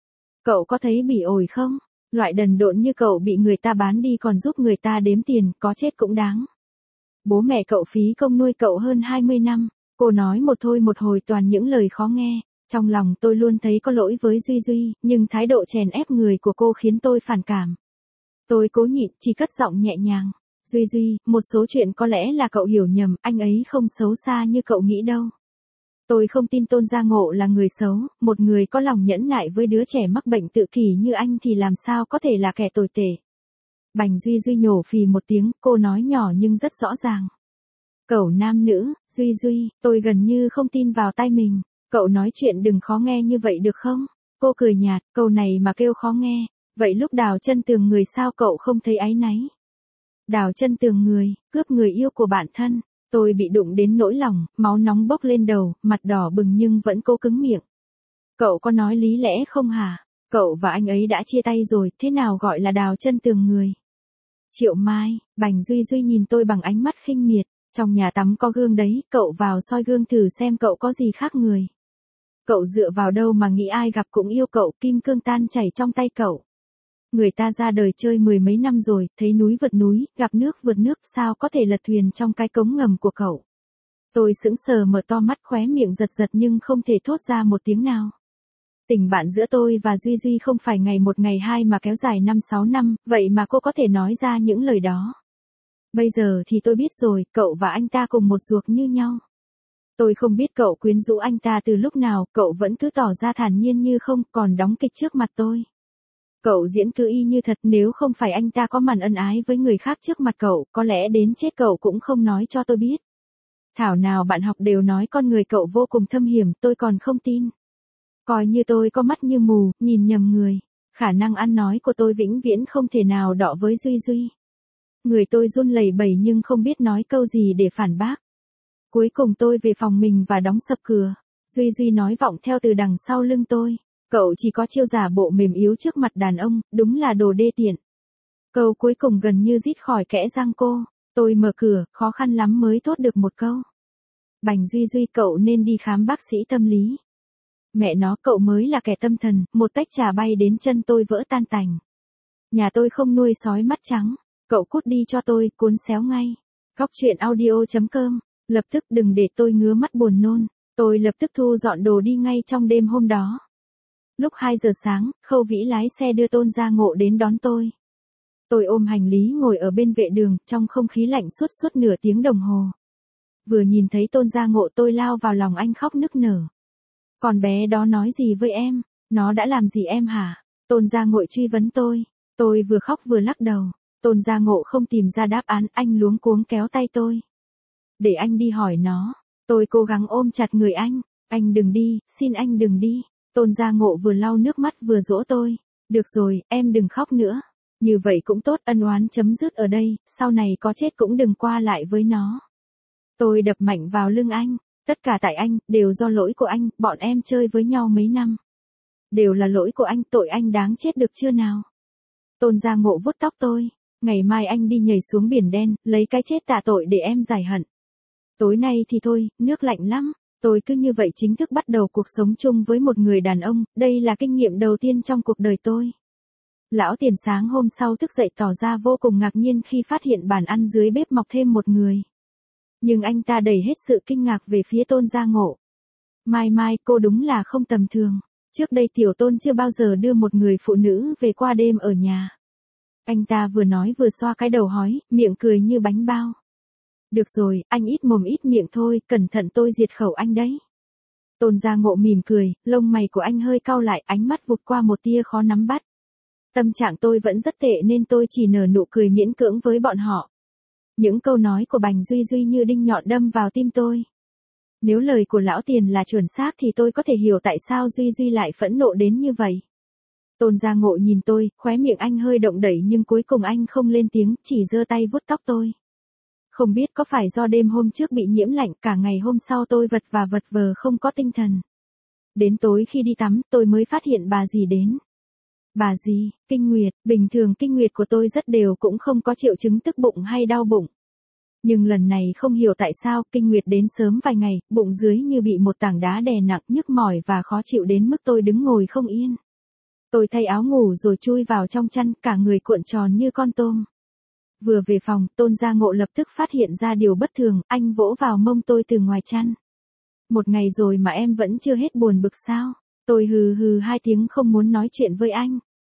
Cậu có thấy bỉ ổi không? Loại đần độn như cậu bị người ta bán đi còn giúp người ta đếm tiền, có chết cũng đáng. Bố mẹ cậu phí công nuôi cậu hơn hai mươi năm, cô nói một thôi một hồi toàn những lời khó nghe. Trong lòng tôi luôn thấy có lỗi với Duy Duy, nhưng thái độ chèn ép người của cô khiến tôi phản cảm. Tôi cố nhịn, chỉ cất giọng nhẹ nhàng. Duy Duy, một số chuyện có lẽ là cậu hiểu nhầm, anh ấy không xấu xa như cậu nghĩ đâu. Tôi không tin Tôn Gia Ngộ là người xấu, một người có lòng nhẫn nại với đứa trẻ mắc bệnh tự kỷ như anh thì làm sao có thể là kẻ tồi tệ. Bành Duy Duy nhổ phì một tiếng, cô nói nhỏ nhưng rất rõ ràng. Cẩu nam nữ, Duy Duy, tôi gần như không tin vào tai mình. Cậu nói chuyện đừng khó nghe như vậy được không? Cô cười nhạt, câu này mà kêu khó nghe. Vậy lúc đào chân tường người sao cậu không thấy áy náy? Đào chân tường người, cướp người yêu của bạn thân. Tôi bị đụng đến nỗi lòng, máu nóng bốc lên đầu, mặt đỏ bừng nhưng vẫn cố cứng miệng. Cậu có nói lý lẽ không hả? Cậu và anh ấy đã chia tay rồi, thế nào gọi là đào chân tường người? Triệu Mai, Bành Duy Duy nhìn tôi bằng ánh mắt khinh miệt. Trong nhà tắm có gương đấy, cậu vào soi gương thử xem cậu có gì khác người. Cậu dựa vào đâu mà nghĩ ai gặp cũng yêu cậu, kim cương tan chảy trong tay cậu. Người ta ra đời chơi mười mấy năm rồi, thấy núi vượt núi, gặp nước vượt nước, sao có thể lật thuyền trong cái cống ngầm của cậu. Tôi sững sờ mở to mắt, khóe miệng giật giật nhưng không thể thốt ra một tiếng nào. Tình bạn giữa tôi và Duy Duy không phải ngày một ngày hai mà kéo dài năm sáu năm, vậy mà cô có thể nói ra những lời đó. Bây giờ thì tôi biết rồi, cậu và anh ta cùng một ruột như nhau. Tôi không biết cậu quyến rũ anh ta từ lúc nào, cậu vẫn cứ tỏ ra thản nhiên như không, còn đóng kịch trước mặt tôi. Cậu diễn cứ y như thật, nếu không phải anh ta có màn ân ái với người khác trước mặt cậu, có lẽ đến chết cậu cũng không nói cho tôi biết. Thảo nào bạn học đều nói con người cậu vô cùng thâm hiểm, tôi còn không tin. Coi như tôi có mắt như mù, nhìn nhầm người. Khả năng ăn nói của tôi vĩnh viễn không thể nào đọ với Duy Duy. Người tôi run lẩy bẩy nhưng không biết nói câu gì để phản bác. Cuối cùng tôi về phòng mình và đóng sập cửa. Duy Duy nói vọng theo từ đằng sau lưng tôi. Cậu chỉ có chiêu giả bộ mềm yếu trước mặt đàn ông, đúng là đồ đê tiện. Câu cuối cùng gần như rít khỏi kẽ răng cô. Tôi mở cửa, khó khăn lắm mới thốt được một câu. Bành Duy Duy, cậu nên đi khám bác sĩ tâm lý. Mẹ nó, cậu mới là kẻ tâm thần, một tách trà bay đến chân tôi vỡ tan tành. Nhà tôi không nuôi sói mắt trắng. Cậu cút đi cho tôi, cuốn xéo ngay. Góc truyện audio chấm com. Lập tức đừng để tôi ngứa mắt buồn nôn. Tôi lập tức thu dọn đồ đi ngay trong đêm hôm đó. Lúc hai giờ sáng, Khâu Vĩ lái xe đưa Tôn Gia Ngộ đến đón tôi. Tôi ôm hành lý ngồi ở bên vệ đường, trong không khí lạnh suốt suốt nửa tiếng đồng hồ. Vừa nhìn thấy Tôn Gia Ngộ tôi lao vào lòng anh khóc nức nở. Con bé đó nói gì với em? Nó đã làm gì em hả? Tôn Gia Ngộ truy vấn tôi. Tôi vừa khóc vừa lắc đầu. Tôn Gia Ngộ không tìm ra đáp án, anh luống cuống kéo tay tôi. Để anh đi hỏi nó. Tôi cố gắng ôm chặt người anh. Anh đừng đi, xin anh đừng đi. Tôn Gia Ngộ vừa lau nước mắt vừa dỗ tôi. Được rồi, em đừng khóc nữa. Như vậy cũng tốt, ân oán chấm dứt ở đây, sau này có chết cũng đừng qua lại với nó. Tôi đập mạnh vào lưng anh. Tất cả tại anh, đều do lỗi của anh, bọn em chơi với nhau mấy năm. Đều là lỗi của anh, tội anh đáng chết được chưa nào? Tôn Gia Ngộ vuốt tóc tôi. Ngày mai anh đi nhảy xuống biển đen, lấy cái chết tạ tội để em giải hận. Tối nay thì thôi, nước lạnh lắm. Tôi cứ như vậy chính thức bắt đầu cuộc sống chung với một người đàn ông, đây là kinh nghiệm đầu tiên trong cuộc đời tôi. Lão Tiền sáng hôm sau thức dậy tỏ ra vô cùng ngạc nhiên khi phát hiện bàn ăn dưới bếp mọc thêm một người. Nhưng anh ta đẩy hết sự kinh ngạc về phía Tôn Gia Ngộ. Mai Mai, cô đúng là không tầm thường. Trước đây Tiểu Tôn chưa bao giờ đưa một người phụ nữ về qua đêm ở nhà. Anh ta vừa nói vừa xoa cái đầu hói, miệng cười như bánh bao. Được rồi, anh ít mồm ít miệng thôi, cẩn thận tôi diệt khẩu anh đấy. Tôn Gia Ngộ mỉm cười, lông mày của anh hơi cau lại, ánh mắt vụt qua một tia khó nắm bắt. Tâm trạng tôi vẫn rất tệ nên tôi chỉ nở nụ cười miễn cưỡng với bọn họ. Những câu nói của Bành Duy Duy như đinh nhọn đâm vào tim tôi. Nếu lời của lão Tiền là chuẩn xác thì tôi có thể hiểu tại sao Duy Duy lại phẫn nộ đến như vậy. Tôn Gia Ngộ nhìn tôi, khóe miệng anh hơi động đẩy nhưng cuối cùng anh không lên tiếng, chỉ giơ tay vuốt tóc tôi. Không biết có phải do đêm hôm trước bị nhiễm lạnh, cả ngày hôm sau tôi vật và vật vờ không có tinh thần. Đến tối khi đi tắm, tôi mới phát hiện bà dì đến. Bà dì, kinh nguyệt, bình thường kinh nguyệt của tôi rất đều cũng không có triệu chứng tức bụng hay đau bụng. Nhưng lần này không hiểu tại sao kinh nguyệt đến sớm vài ngày, bụng dưới như bị một tảng đá đè nặng, nhức mỏi và khó chịu đến mức tôi đứng ngồi không yên. Tôi thay áo ngủ rồi chui vào trong chăn, cả người cuộn tròn như con tôm. Vừa về phòng, Tôn Gia Ngộ lập tức phát hiện ra điều bất thường, anh vỗ vào mông tôi từ ngoài chăn. Một ngày rồi mà em vẫn chưa hết buồn bực sao? Tôi hừ hừ hai tiếng không muốn nói chuyện với anh.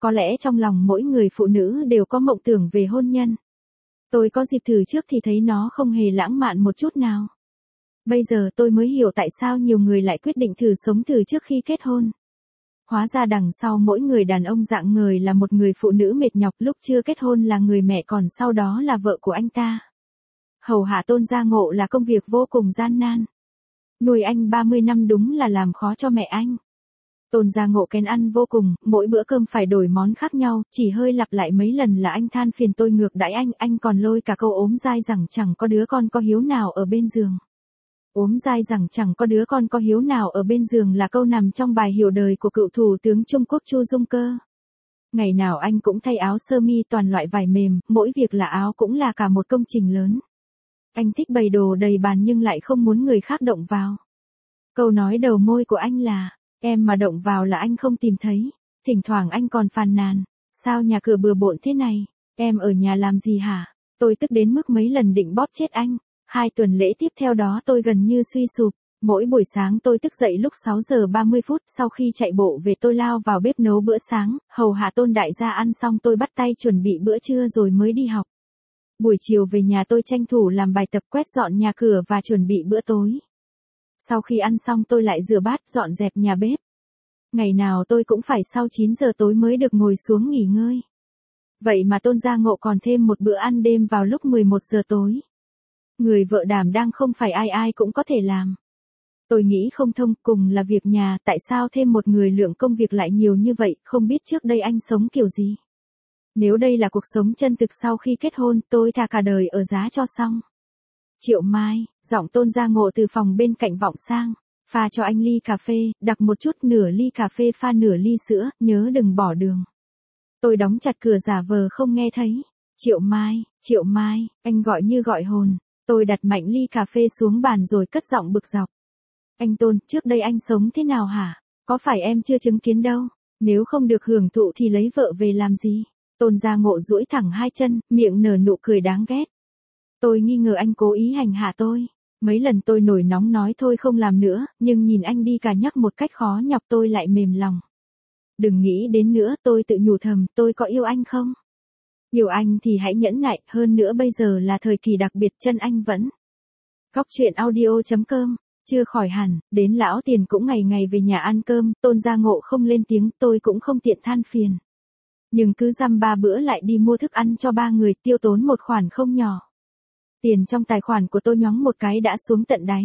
Có lẽ trong lòng mỗi người phụ nữ đều có mộng tưởng về hôn nhân. Tôi có dịp thử trước thì thấy nó không hề lãng mạn một chút nào. Bây giờ tôi mới hiểu tại sao nhiều người lại quyết định thử sống thử trước khi kết hôn. Hóa ra đằng sau mỗi người đàn ông dạng người là một người phụ nữ mệt nhọc, lúc chưa kết hôn là người mẹ, còn sau đó là vợ của anh ta. Hầu hạ Tôn Gia Ngộ là công việc vô cùng gian nan. Nuôi anh ba mươi năm đúng là làm khó cho mẹ anh. Tôn Gia Ngộ kén ăn vô cùng, mỗi bữa cơm phải đổi món khác nhau, chỉ hơi lặp lại mấy lần là anh than phiền tôi ngược đãi anh, anh còn lôi cả câu ốm dai rằng chẳng có đứa con có hiếu nào ở bên giường. Ốm dai rằng chẳng có đứa con có hiếu nào ở bên giường là câu nằm trong bài hiểu đời của cựu thủ tướng Trung Quốc Chu Dung Cơ. Ngày nào anh cũng thay áo sơ mi toàn loại vải mềm, mỗi việc là áo cũng là cả một công trình lớn. Anh thích bày đồ đầy bàn nhưng lại không muốn người khác động vào. Câu nói đầu môi của anh là, em mà động vào là anh không tìm thấy. Thỉnh thoảng anh còn phàn nàn, sao nhà cửa bừa bộn thế này, em ở nhà làm gì hả? Tôi tức đến mức mấy lần định bóp chết anh. Hai tuần lễ tiếp theo đó tôi gần như suy sụp. Mỗi buổi sáng tôi thức dậy lúc sáu giờ ba mươi phút, sau khi chạy bộ về tôi lao vào bếp nấu bữa sáng, hầu hạ Tôn đại gia ăn xong tôi bắt tay chuẩn bị bữa trưa rồi mới đi học. Buổi chiều về nhà tôi tranh thủ làm bài tập, quét dọn nhà cửa và chuẩn bị bữa tối. Sau khi ăn xong tôi lại rửa bát, dọn dẹp nhà bếp. Ngày nào tôi cũng phải sau chín giờ tối mới được ngồi xuống nghỉ ngơi. Vậy mà Tôn Gia Ngộ còn thêm một bữa ăn đêm vào lúc mười một giờ tối. Người vợ đảm đang không phải ai ai cũng có thể làm. Tôi nghĩ không thông, cùng là việc nhà, tại sao thêm một người lượng công việc lại nhiều như vậy, không biết trước đây anh sống kiểu gì. Nếu đây là cuộc sống chân thực sau khi kết hôn, tôi thà cả đời ở giá cho xong. Triệu Mai, giọng Tôn Gia Ngộ từ phòng bên cạnh vọng sang, pha cho anh ly cà phê, đặc một chút, nửa ly cà phê pha nửa ly sữa, nhớ đừng bỏ đường. Tôi đóng chặt cửa giả vờ không nghe thấy. Triệu Mai, Triệu Mai, anh gọi như gọi hồn. Tôi đặt mạnh ly cà phê xuống bàn rồi cất giọng bực dọc. Anh Tôn, trước đây anh sống thế nào hả? Có phải em chưa chứng kiến đâu? Nếu không được hưởng thụ thì lấy vợ về làm gì? Tôn Gia Ngộ duỗi thẳng hai chân, miệng nở nụ cười đáng ghét. Tôi nghi ngờ anh cố ý hành hạ tôi. Mấy lần tôi nổi nóng nói thôi không làm nữa, nhưng nhìn anh đi cà nhắc một cách khó nhọc tôi lại mềm lòng. Đừng nghĩ đến nữa, tôi tự nhủ thầm, tôi có yêu anh không? Yêu anh thì hãy nhẫn nại, hơn nữa bây giờ là thời kỳ đặc biệt, chân anh vẫn. Góc truyện audio chấm com, chưa khỏi hẳn, đến lão Tiền cũng ngày ngày về nhà ăn cơm, Tôn Gia Ngộ không lên tiếng, tôi cũng không tiện than phiền. Nhưng cứ dăm ba bữa lại đi mua thức ăn cho ba người, tiêu tốn một khoản không nhỏ. Tiền trong tài khoản của tôi nhoáng một cái đã xuống tận đáy.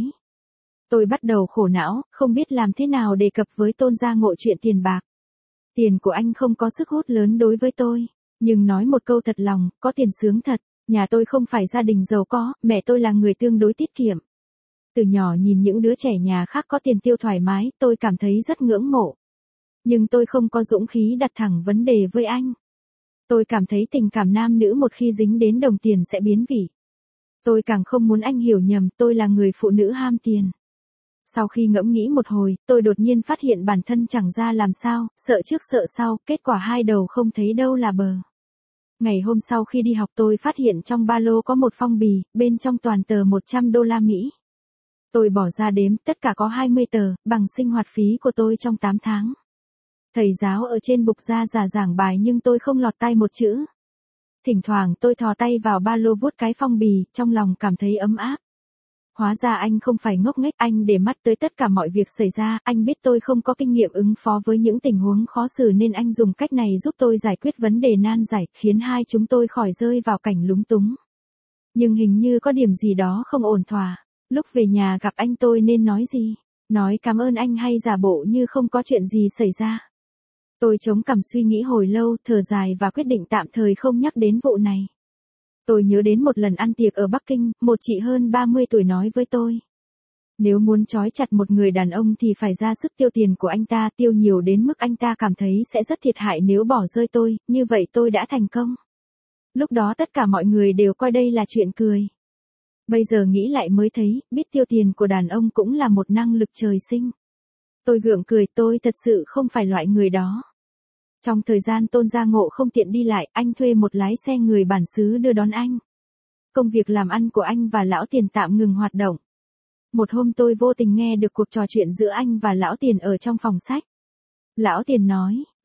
Tôi bắt đầu khổ não, không biết làm thế nào đề cập với Tôn Gia Ngộ chuyện tiền bạc. Tiền của anh không có sức hút lớn đối với tôi. Nhưng nói một câu thật lòng, có tiền sướng thật, nhà tôi không phải gia đình giàu có, mẹ tôi là người tương đối tiết kiệm. Từ nhỏ nhìn những đứa trẻ nhà khác có tiền tiêu thoải mái, tôi cảm thấy rất ngưỡng mộ. Nhưng tôi không có dũng khí đặt thẳng vấn đề với anh. Tôi cảm thấy tình cảm nam nữ một khi dính đến đồng tiền sẽ biến vị. Tôi càng không muốn anh hiểu nhầm, tôi là người phụ nữ ham tiền. Sau khi ngẫm nghĩ một hồi, tôi đột nhiên phát hiện bản thân chẳng ra làm sao, sợ trước sợ sau, kết quả hai đầu không thấy đâu là bờ. Ngày hôm sau khi đi học tôi phát hiện trong ba lô có một phong bì, bên trong toàn tờ một trăm đô la Mỹ. Tôi bỏ ra đếm, tất cả có hai mươi tờ, bằng sinh hoạt phí của tôi trong tám tháng. Thầy giáo ở trên bục ra giả giảng bài nhưng tôi không lọt tay một chữ. Thỉnh thoảng tôi thò tay vào ba lô vuốt cái phong bì, trong lòng cảm thấy ấm áp. Hóa ra anh không phải ngốc nghếch, anh để mắt tới tất cả mọi việc xảy ra, anh biết tôi không có kinh nghiệm ứng phó với những tình huống khó xử nên anh dùng cách này giúp tôi giải quyết vấn đề nan giải, khiến hai chúng tôi khỏi rơi vào cảnh lúng túng. Nhưng hình như có điểm gì đó không ổn thỏa. Lúc về nhà gặp anh tôi nên nói gì? Nói cảm ơn anh hay giả bộ như không có chuyện gì xảy ra? Tôi chống cằm suy nghĩ hồi lâu, thở dài và quyết định tạm thời không nhắc đến vụ này. Tôi nhớ đến một lần ăn tiệc ở Bắc Kinh, một chị hơn ba mươi tuổi nói với tôi. Nếu muốn trói chặt một người đàn ông thì phải ra sức tiêu tiền của anh ta, tiêu nhiều đến mức anh ta cảm thấy sẽ rất thiệt hại nếu bỏ rơi tôi, như vậy tôi đã thành công. Lúc đó tất cả mọi người đều coi đây là chuyện cười. Bây giờ nghĩ lại mới thấy, biết tiêu tiền của đàn ông cũng là một năng lực trời sinh. Tôi gượng cười, tôi thật sự không phải loại người đó. Trong thời gian Tôn Gia Ngộ không tiện đi lại, anh thuê một lái xe người bản xứ đưa đón anh. Công việc làm ăn của anh và Lão Tiền tạm ngừng hoạt động. Một hôm tôi vô tình nghe được cuộc trò chuyện giữa anh và Lão Tiền ở trong phòng sách. Lão Tiền nói,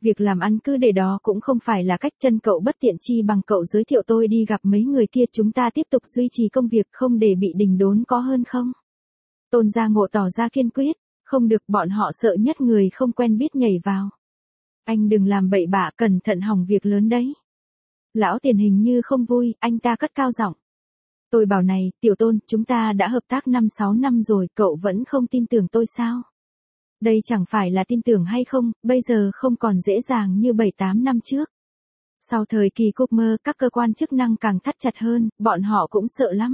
Việc làm ăn cứ để đó cũng không phải là cách, chân cậu bất tiện chi bằng cậu giới thiệu tôi đi gặp mấy người kia, chúng ta tiếp tục duy trì công việc không để bị đình đốn có hơn không? Tôn Gia Ngộ tỏ ra kiên quyết, không được, bọn họ sợ nhất người không quen biết nhảy vào. Anh đừng làm bậy bạ, cẩn thận hỏng việc lớn đấy. Lão Tiền hình như không vui, anh ta cất cao giọng. Tôi bảo này, Tiểu Tôn, chúng ta đã hợp tác năm sáu năm rồi, cậu vẫn không tin tưởng tôi sao? Đây chẳng phải là tin tưởng hay không, bây giờ không còn dễ dàng như bảy tám năm trước. Sau thời kỳ Cooper, các cơ quan chức năng càng thắt chặt hơn, bọn họ cũng sợ lắm.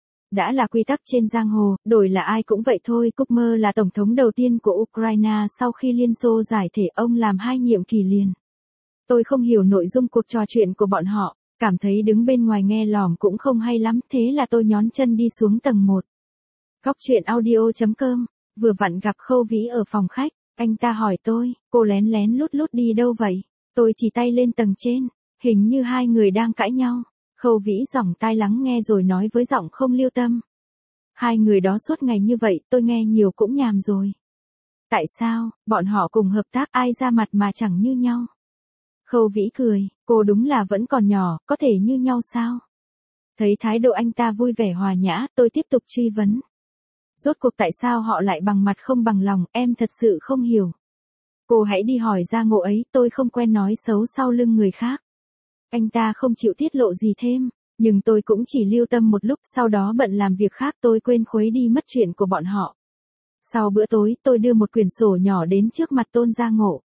Đã là quy tắc trên giang hồ, đổi là ai cũng vậy thôi. Cooper là tổng thống đầu tiên của Ukraine sau khi Liên Xô giải thể, ông làm hai nhiệm kỳ liền. Tôi không hiểu nội dung cuộc trò chuyện của bọn họ, cảm thấy đứng bên ngoài nghe lỏm cũng không hay lắm, thế là tôi nhón chân đi xuống tầng một. Góc chuyện audio chấm com, vừa vặn gặp Khâu Vĩ ở phòng khách, anh ta hỏi tôi, cô lén lén lút lút đi đâu vậy? Tôi chỉ tay lên tầng trên, hình như hai người đang cãi nhau. Khâu Vĩ giỏng tai lắng nghe rồi nói với giọng không lưu tâm. Hai người đó suốt ngày như vậy, tôi nghe nhiều cũng nhàm rồi. Tại sao, bọn họ cùng hợp tác ai ra mặt mà chẳng như nhau? Khâu Vĩ cười, cô đúng là vẫn còn nhỏ, có thể như nhau sao? Thấy thái độ anh ta vui vẻ hòa nhã, tôi tiếp tục truy vấn. Rốt cuộc tại sao họ lại bằng mặt không bằng lòng, em thật sự không hiểu. Cô hãy đi hỏi Gia Ngộ ấy, tôi không quen nói xấu sau lưng người khác. Anh ta không chịu tiết lộ gì thêm, nhưng tôi cũng chỉ lưu tâm một lúc, sau đó bận làm việc khác, tôi quên khuấy đi mất chuyện của bọn họ. Sau bữa tối, tôi đưa một quyển sổ nhỏ đến trước mặt Tôn Gia Ngộ.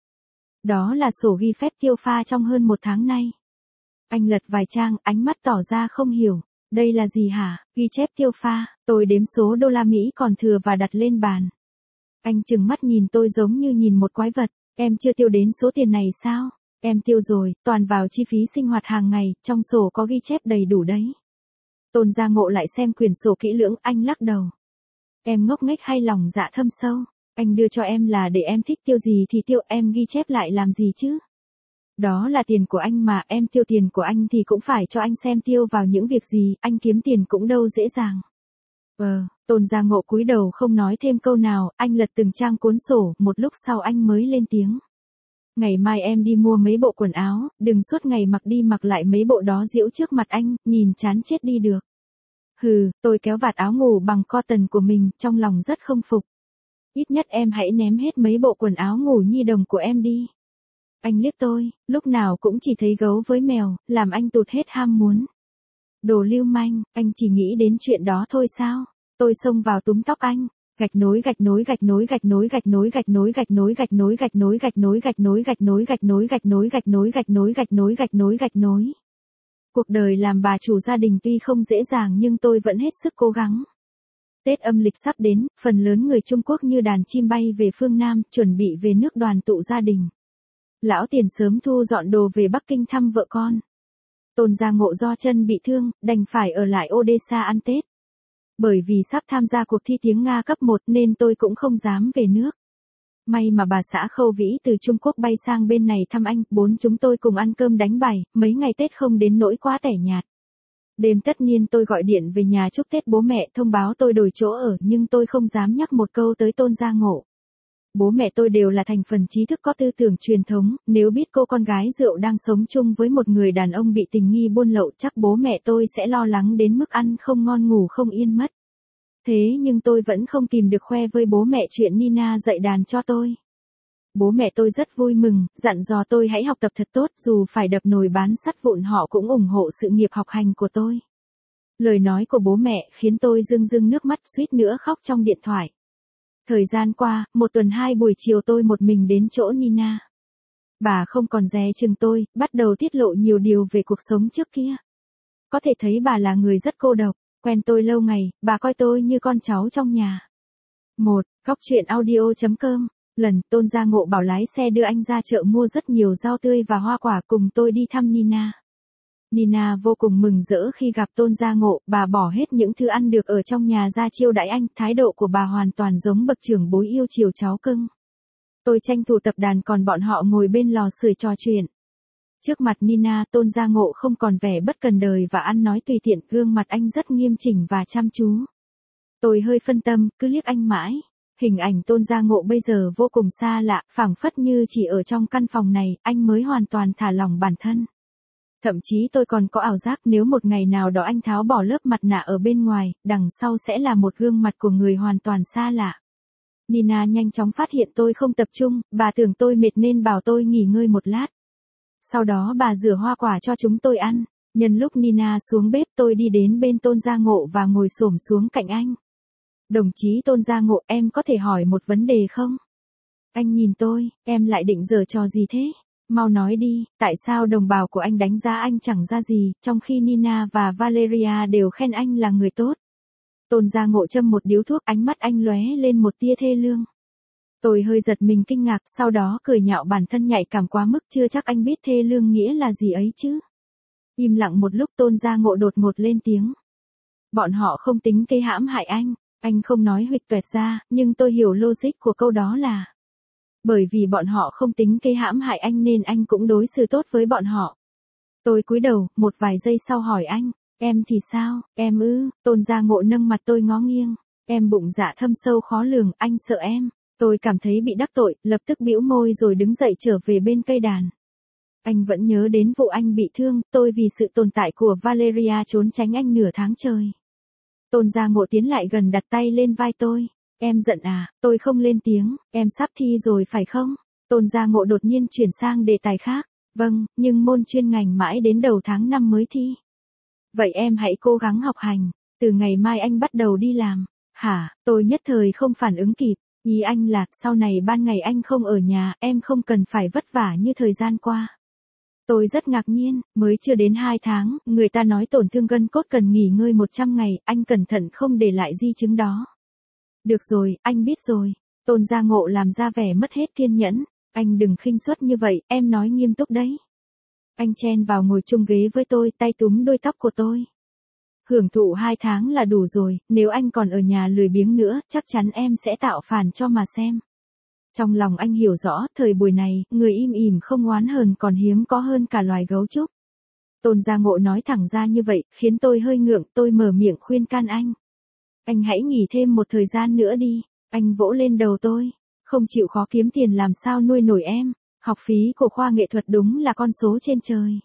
Đó là sổ ghi phép tiêu pha trong hơn một tháng nay. Anh lật vài trang, ánh mắt tỏ ra không hiểu. Đây là gì hả? Ghi chép tiêu pha. Tôi đếm số đô la Mỹ còn thừa và đặt lên bàn. Anh trừng mắt nhìn tôi giống như nhìn một quái vật. Em chưa tiêu đến số tiền này sao? Em tiêu rồi, toàn vào chi phí sinh hoạt hàng ngày, trong sổ có ghi chép đầy đủ đấy. Tôn Gia Ngộ lại xem quyển sổ kỹ lưỡng, anh lắc đầu. Em ngốc nghếch hay lòng dạ thâm sâu? Anh đưa cho em là để em thích tiêu gì thì tiêu, em ghi chép lại làm gì chứ? Đó là tiền của anh mà, em tiêu tiền của anh thì cũng phải cho anh xem tiêu vào những việc gì, anh kiếm tiền cũng đâu dễ dàng. Ờ, Tôn Gia Ngộ cúi đầu không nói thêm câu nào, anh lật từng trang cuốn sổ, một lúc sau anh mới lên tiếng. Ngày mai em đi mua mấy bộ quần áo, đừng suốt ngày mặc đi mặc lại mấy bộ đó giễu trước mặt anh, nhìn chán chết đi được. Hừ, tôi kéo vạt áo ngủ bằng cotton của mình, trong lòng rất không phục. Ít nhất em hãy ném hết mấy bộ quần áo ngủ nhi đồng của em đi. Anh liếc tôi, lúc nào cũng chỉ thấy gấu với mèo, làm anh tụt hết ham muốn. Đồ lưu manh, anh chỉ nghĩ đến chuyện đó thôi sao? Tôi xông vào túm tóc anh. Gạch nối gạch nối gạch nối gạch nối gạch nối gạch nối gạch nối gạch nối gạch nối gạch nối gạch nối gạch nối gạch nối gạch nối gạch nối gạch nối gạch nối gạch nối gạch nối. Cuộc đời làm bà chủ gia đình tuy không dễ dàng nhưng tôi vẫn hết sức cố gắng. Tết âm lịch sắp đến, phần lớn người Trung Quốc như đàn chim bay về phương Nam, chuẩn bị về nước đoàn tụ gia đình. Lão Tiền sớm thu dọn đồ về Bắc Kinh thăm vợ con. Tôn Gia Ngộ do chân bị thương, đành phải ở lại Odessa ăn Tết. Bởi vì sắp tham gia cuộc thi tiếng Nga cấp một nên tôi cũng không dám về nước. May mà bà xã Khâu Vĩ từ Trung Quốc bay sang bên này thăm anh, bốn chúng tôi cùng ăn cơm đánh bài, mấy ngày Tết không đến nỗi quá tẻ nhạt. Đêm tất niên tôi gọi điện về nhà chúc Tết bố mẹ, thông báo tôi đổi chỗ ở, nhưng tôi không dám nhắc một câu tới Tôn Gia Ngộ. Bố mẹ tôi đều là thành phần trí thức có tư tưởng truyền thống, nếu biết cô con gái rượu đang sống chung với một người đàn ông bị tình nghi buôn lậu chắc bố mẹ tôi sẽ lo lắng đến mức ăn không ngon ngủ không yên mất. Thế nhưng tôi vẫn không kìm được khoe với bố mẹ chuyện Nina dạy đàn cho tôi. Bố mẹ tôi rất vui mừng, dặn dò tôi hãy học tập thật tốt, dù phải đập nồi bán sắt vụn họ cũng ủng hộ sự nghiệp học hành của tôi. Lời nói của bố mẹ khiến tôi rưng rưng nước mắt, suýt nữa khóc trong điện thoại. Thời gian qua, một tuần hai buổi chiều tôi một mình đến chỗ Nina. Bà không còn dè chừng tôi, bắt đầu tiết lộ nhiều điều về cuộc sống trước kia. Có thể thấy bà là người rất cô độc, quen tôi lâu ngày, bà coi tôi như con cháu trong nhà. một. Góc chuyện audio chấm com. Lần Tôn Gia Ngộ bảo lái xe đưa anh ra chợ mua rất nhiều rau tươi và hoa quả cùng tôi đi thăm Nina. Nina vô cùng mừng rỡ khi gặp Tôn Gia Ngộ, bà bỏ hết những thứ ăn được ở trong nhà ra chiêu đãi anh, thái độ của bà hoàn toàn giống bậc trưởng bối yêu chiều cháu cưng. Tôi tranh thủ tập đàn còn bọn họ ngồi bên lò sưởi trò chuyện. Trước mặt Nina, Tôn Gia Ngộ không còn vẻ bất cần đời và ăn nói tùy tiện, gương mặt anh rất nghiêm chỉnh và chăm chú. Tôi hơi phân tâm, cứ liếc anh mãi. Hình ảnh Tôn Gia Ngộ bây giờ vô cùng xa lạ, phảng phất như chỉ ở trong căn phòng này, anh mới hoàn toàn thả lỏng bản thân. Thậm chí tôi còn có ảo giác nếu một ngày nào đó anh tháo bỏ lớp mặt nạ ở bên ngoài, đằng sau sẽ là một gương mặt của người hoàn toàn xa lạ. Nina nhanh chóng phát hiện tôi không tập trung, bà tưởng tôi mệt nên bảo tôi nghỉ ngơi một lát. Sau đó bà rửa hoa quả cho chúng tôi ăn. Nhân lúc Nina xuống bếp tôi đi đến bên Tôn Gia Ngộ và ngồi xổm xuống cạnh anh. Đồng chí Tôn Gia Ngộ, em có thể hỏi một vấn đề không? Anh nhìn tôi, em lại định giở trò gì thế? Mau nói đi, tại sao đồng bào của anh đánh giá anh chẳng ra gì, trong khi Nina và Valeria đều khen anh là người tốt. Tôn Gia Ngộ châm một điếu thuốc, ánh mắt anh lóe lên một tia thê lương. Tôi hơi giật mình kinh ngạc, sau đó cười nhạo bản thân nhạy cảm quá mức, chưa chắc anh biết thê lương nghĩa là gì ấy chứ. Im lặng một lúc Tôn Gia Ngộ đột ngột lên tiếng. Bọn họ không tính kế hãm hại anh, anh không nói huỵch toẹt ra, nhưng tôi hiểu logic của câu đó là. Bởi vì bọn họ không tính kế hãm hại anh nên anh cũng đối xử tốt với bọn họ. Tôi cúi đầu, một vài giây sau hỏi anh, em thì sao, em ư, Tôn Gia Ngộ nâng mặt tôi ngó nghiêng, em bụng dạ thâm sâu khó lường, anh sợ em. Tôi cảm thấy bị đắc tội, lập tức bĩu môi rồi đứng dậy trở về bên cây đàn. Anh vẫn nhớ đến vụ anh bị thương, tôi vì sự tồn tại của Valeria trốn tránh anh nửa tháng trời. Tôn Gia Ngộ tiến lại gần đặt tay lên vai tôi. Em giận à, tôi không lên tiếng, em sắp thi rồi phải không? Tôn Gia Ngộ đột nhiên chuyển sang đề tài khác. Vâng, nhưng môn chuyên ngành mãi đến đầu tháng năm mới thi. Vậy em hãy cố gắng học hành, từ ngày mai anh bắt đầu đi làm. Hả, tôi nhất thời không phản ứng kịp. Ý anh là, sau này ban ngày anh không ở nhà, em không cần phải vất vả như thời gian qua. Tôi rất ngạc nhiên, mới chưa đến hai tháng, người ta nói tổn thương gân cốt cần nghỉ ngơi một trăm ngày, anh cẩn thận không để lại di chứng đó. Được rồi, anh biết rồi. Tôn Gia Ngộ làm ra vẻ mất hết kiên nhẫn. Anh đừng khinh suất như vậy, em nói nghiêm túc đấy. Anh chen vào ngồi chung ghế với tôi, tay túm đuôi tóc của tôi. Hưởng thụ hai tháng là đủ rồi, nếu anh còn ở nhà lười biếng nữa, chắc chắn em sẽ tạo phản cho mà xem. Trong lòng anh hiểu rõ, thời buổi này, người im ỉm không oán hờn còn hiếm có hơn cả loài gấu trúc. Tôn Gia Ngộ nói thẳng ra như vậy, khiến tôi hơi ngượng, tôi mở miệng khuyên can anh. Anh hãy nghỉ thêm một thời gian nữa đi, anh vỗ lên đầu tôi. Không chịu khó kiếm tiền làm sao nuôi nổi em, học phí của khoa nghệ thuật đúng là con số trên trời.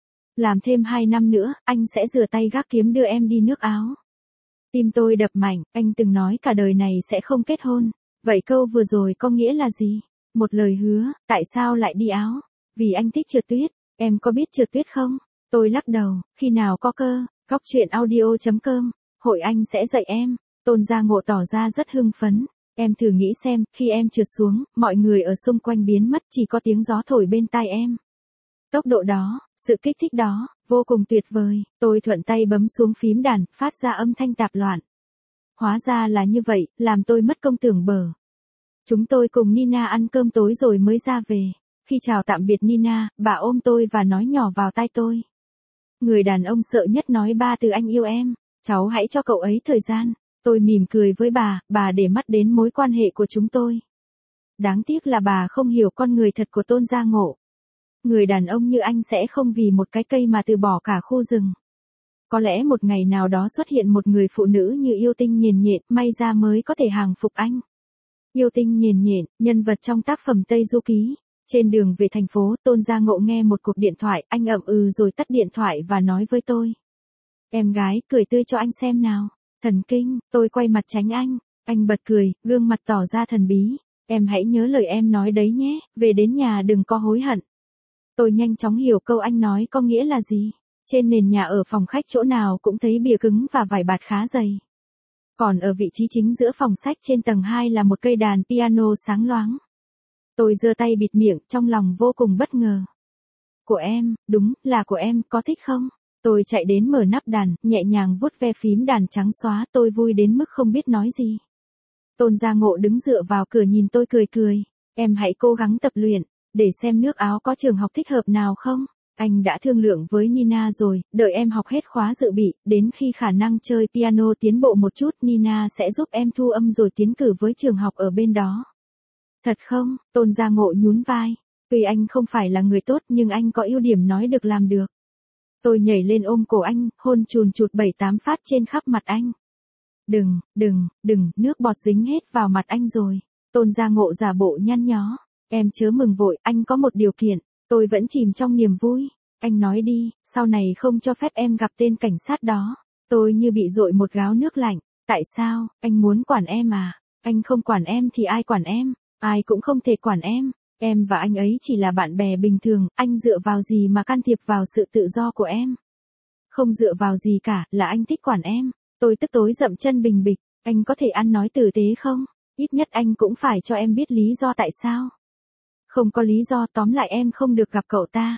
Làm thêm hai năm nữa, anh sẽ rửa tay gác kiếm đưa em đi nước Áo. Tim tôi đập mạnh, anh từng nói cả đời này sẽ không kết hôn. Vậy câu vừa rồi có nghĩa là gì? Một lời hứa, tại sao lại đi Áo? Vì anh thích trượt tuyết, em có biết trượt tuyết không? Tôi lắc đầu, khi nào có cơ, góc chuyện audio chấm com, hội anh sẽ dạy em. Tôn Gia Ngộ tỏ ra rất hưng phấn. Em thử nghĩ xem, khi em trượt xuống, mọi người ở xung quanh biến mất, chỉ có tiếng gió thổi bên tai em. Tốc độ đó, sự kích thích đó, vô cùng tuyệt vời. Tôi thuận tay bấm xuống phím đàn, phát ra âm thanh tạp loạn. Hóa ra là như vậy, làm tôi mất công tưởng bờ. Chúng tôi cùng Nina ăn cơm tối rồi mới ra về. Khi chào tạm biệt Nina, bà ôm tôi và nói nhỏ vào tai tôi. Người đàn ông sợ nhất nói ba từ anh yêu em, cháu hãy cho cậu ấy thời gian. Tôi mỉm cười với bà, bà để mắt đến mối quan hệ của chúng tôi. Đáng tiếc là bà không hiểu con người thật của Tôn Gia Ngộ. Người đàn ông như anh sẽ không vì một cái cây mà từ bỏ cả khu rừng. Có lẽ một ngày nào đó xuất hiện một người phụ nữ như Yêu Tinh Nhền Nhện, may ra mới có thể hàng phục anh. Yêu Tinh Nhền Nhện, nhân vật trong tác phẩm Tây Du Ký. Trên đường về thành phố, Tôn Gia Ngộ nghe một cuộc điện thoại, anh ậm ừ rồi tắt điện thoại và nói với tôi. Em gái, cười tươi cho anh xem nào. Thần kinh, tôi quay mặt tránh anh. Anh bật cười, gương mặt tỏ ra thần bí. Em hãy nhớ lời em nói đấy nhé, về đến nhà đừng có hối hận. Tôi nhanh chóng hiểu câu anh nói có nghĩa là gì. Trên nền nhà ở phòng khách chỗ nào cũng thấy bìa cứng và vải bạt khá dày. Còn ở vị trí chính giữa phòng sách trên tầng hai là một cây đàn piano sáng loáng. Tôi giơ tay bịt miệng, trong lòng vô cùng bất ngờ. Của em, đúng, là của em, có thích không? Tôi chạy đến mở nắp đàn, nhẹ nhàng vuốt ve phím đàn trắng xóa, tôi vui đến mức không biết nói gì. Tôn Gia Ngộ đứng dựa vào cửa nhìn tôi cười cười. Em hãy cố gắng tập luyện, để xem nước Áo có trường học thích hợp nào không. Anh đã thương lượng với Nina rồi, đợi em học hết khóa dự bị, đến khi khả năng chơi piano tiến bộ một chút, Nina sẽ giúp em thu âm rồi tiến cử với trường học ở bên đó. Thật không? Tôn Gia Ngộ nhún vai. Tuy anh không phải là người tốt nhưng anh có ưu điểm nói được làm được. Tôi nhảy lên ôm cổ anh, hôn chùn chụt bảy tám phát trên khắp mặt anh. Đừng, đừng, đừng, nước bọt dính hết vào mặt anh rồi. Tôn Gia Ngộ giả bộ nhăn nhó. Em chớ mừng vội, anh có một điều kiện. Tôi vẫn chìm trong niềm vui. Anh nói đi, sau này không cho phép em gặp tên cảnh sát đó. Tôi như bị dội một gáo nước lạnh. Tại sao, anh muốn quản em à? Anh không quản em thì ai quản em? Ai cũng không thể quản em. Em và anh ấy chỉ là bạn bè bình thường, anh dựa vào gì mà can thiệp vào sự tự do của em? Không dựa vào gì cả, là anh thích quản em. Tôi tức tối dậm chân bình bịch, anh có thể ăn nói tử tế không? Ít nhất anh cũng phải cho em biết lý do tại sao. Không có lý do, tóm lại em không được gặp cậu ta.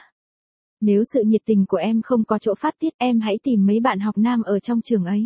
Nếu sự nhiệt tình của em không có chỗ phát tiết, em hãy tìm mấy bạn học nam ở trong trường ấy.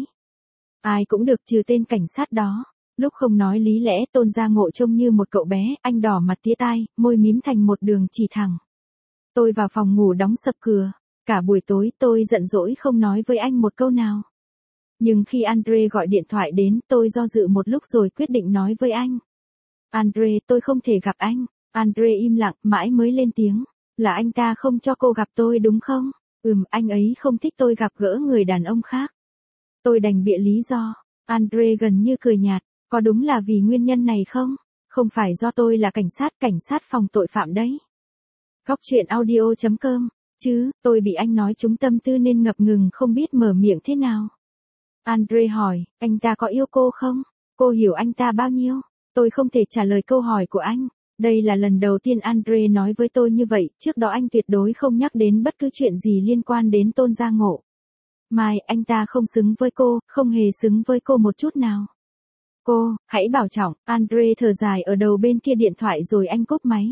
Ai cũng được trừ tên cảnh sát đó. Lúc không nói lý lẽ, Tôn Gia Ngộ trông như một cậu bé, anh đỏ mặt tía tai, môi mím thành một đường chỉ thẳng. Tôi vào phòng ngủ đóng sập cửa. Cả buổi tối tôi giận dỗi không nói với anh một câu nào. Nhưng khi Andre gọi điện thoại đến, tôi do dự một lúc rồi quyết định nói với anh. Andre, tôi không thể gặp anh. Andre im lặng, mãi mới lên tiếng. Là anh ta không cho cô gặp tôi đúng không? Ừm, anh ấy không thích tôi gặp gỡ người đàn ông khác. Tôi đành bịa lý do. Andre gần như cười nhạt. Có đúng là vì nguyên nhân này không? Không phải do tôi là cảnh sát, cảnh sát phòng tội phạm đấy. Góc truyện audio chấm com. Chứ, tôi bị anh nói trúng tâm tư nên ngập ngừng không biết mở miệng thế nào. Andre hỏi, anh ta có yêu cô không? Cô hiểu anh ta bao nhiêu? Tôi không thể trả lời câu hỏi của anh. Đây là lần đầu tiên Andre nói với tôi như vậy, trước đó anh tuyệt đối không nhắc đến bất cứ chuyện gì liên quan đến Tôn Gia Ngộ. Mai, anh ta không xứng với cô, không hề xứng với cô một chút nào. Cô, hãy bảo trọng, Andre thở dài ở đầu bên kia điện thoại rồi anh cúp máy.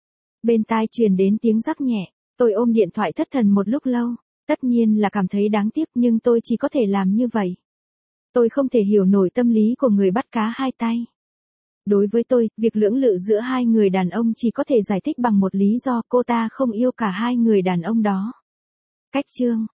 Bên tai truyền đến tiếng rắc nhẹ, tôi ôm điện thoại thất thần một lúc lâu, tất nhiên là cảm thấy đáng tiếc nhưng tôi chỉ có thể làm như vậy. Tôi không thể hiểu nổi tâm lý của người bắt cá hai tay. Đối với tôi, việc lưỡng lự giữa hai người đàn ông chỉ có thể giải thích bằng một lý do, cô ta không yêu cả hai người đàn ông đó. Cách chương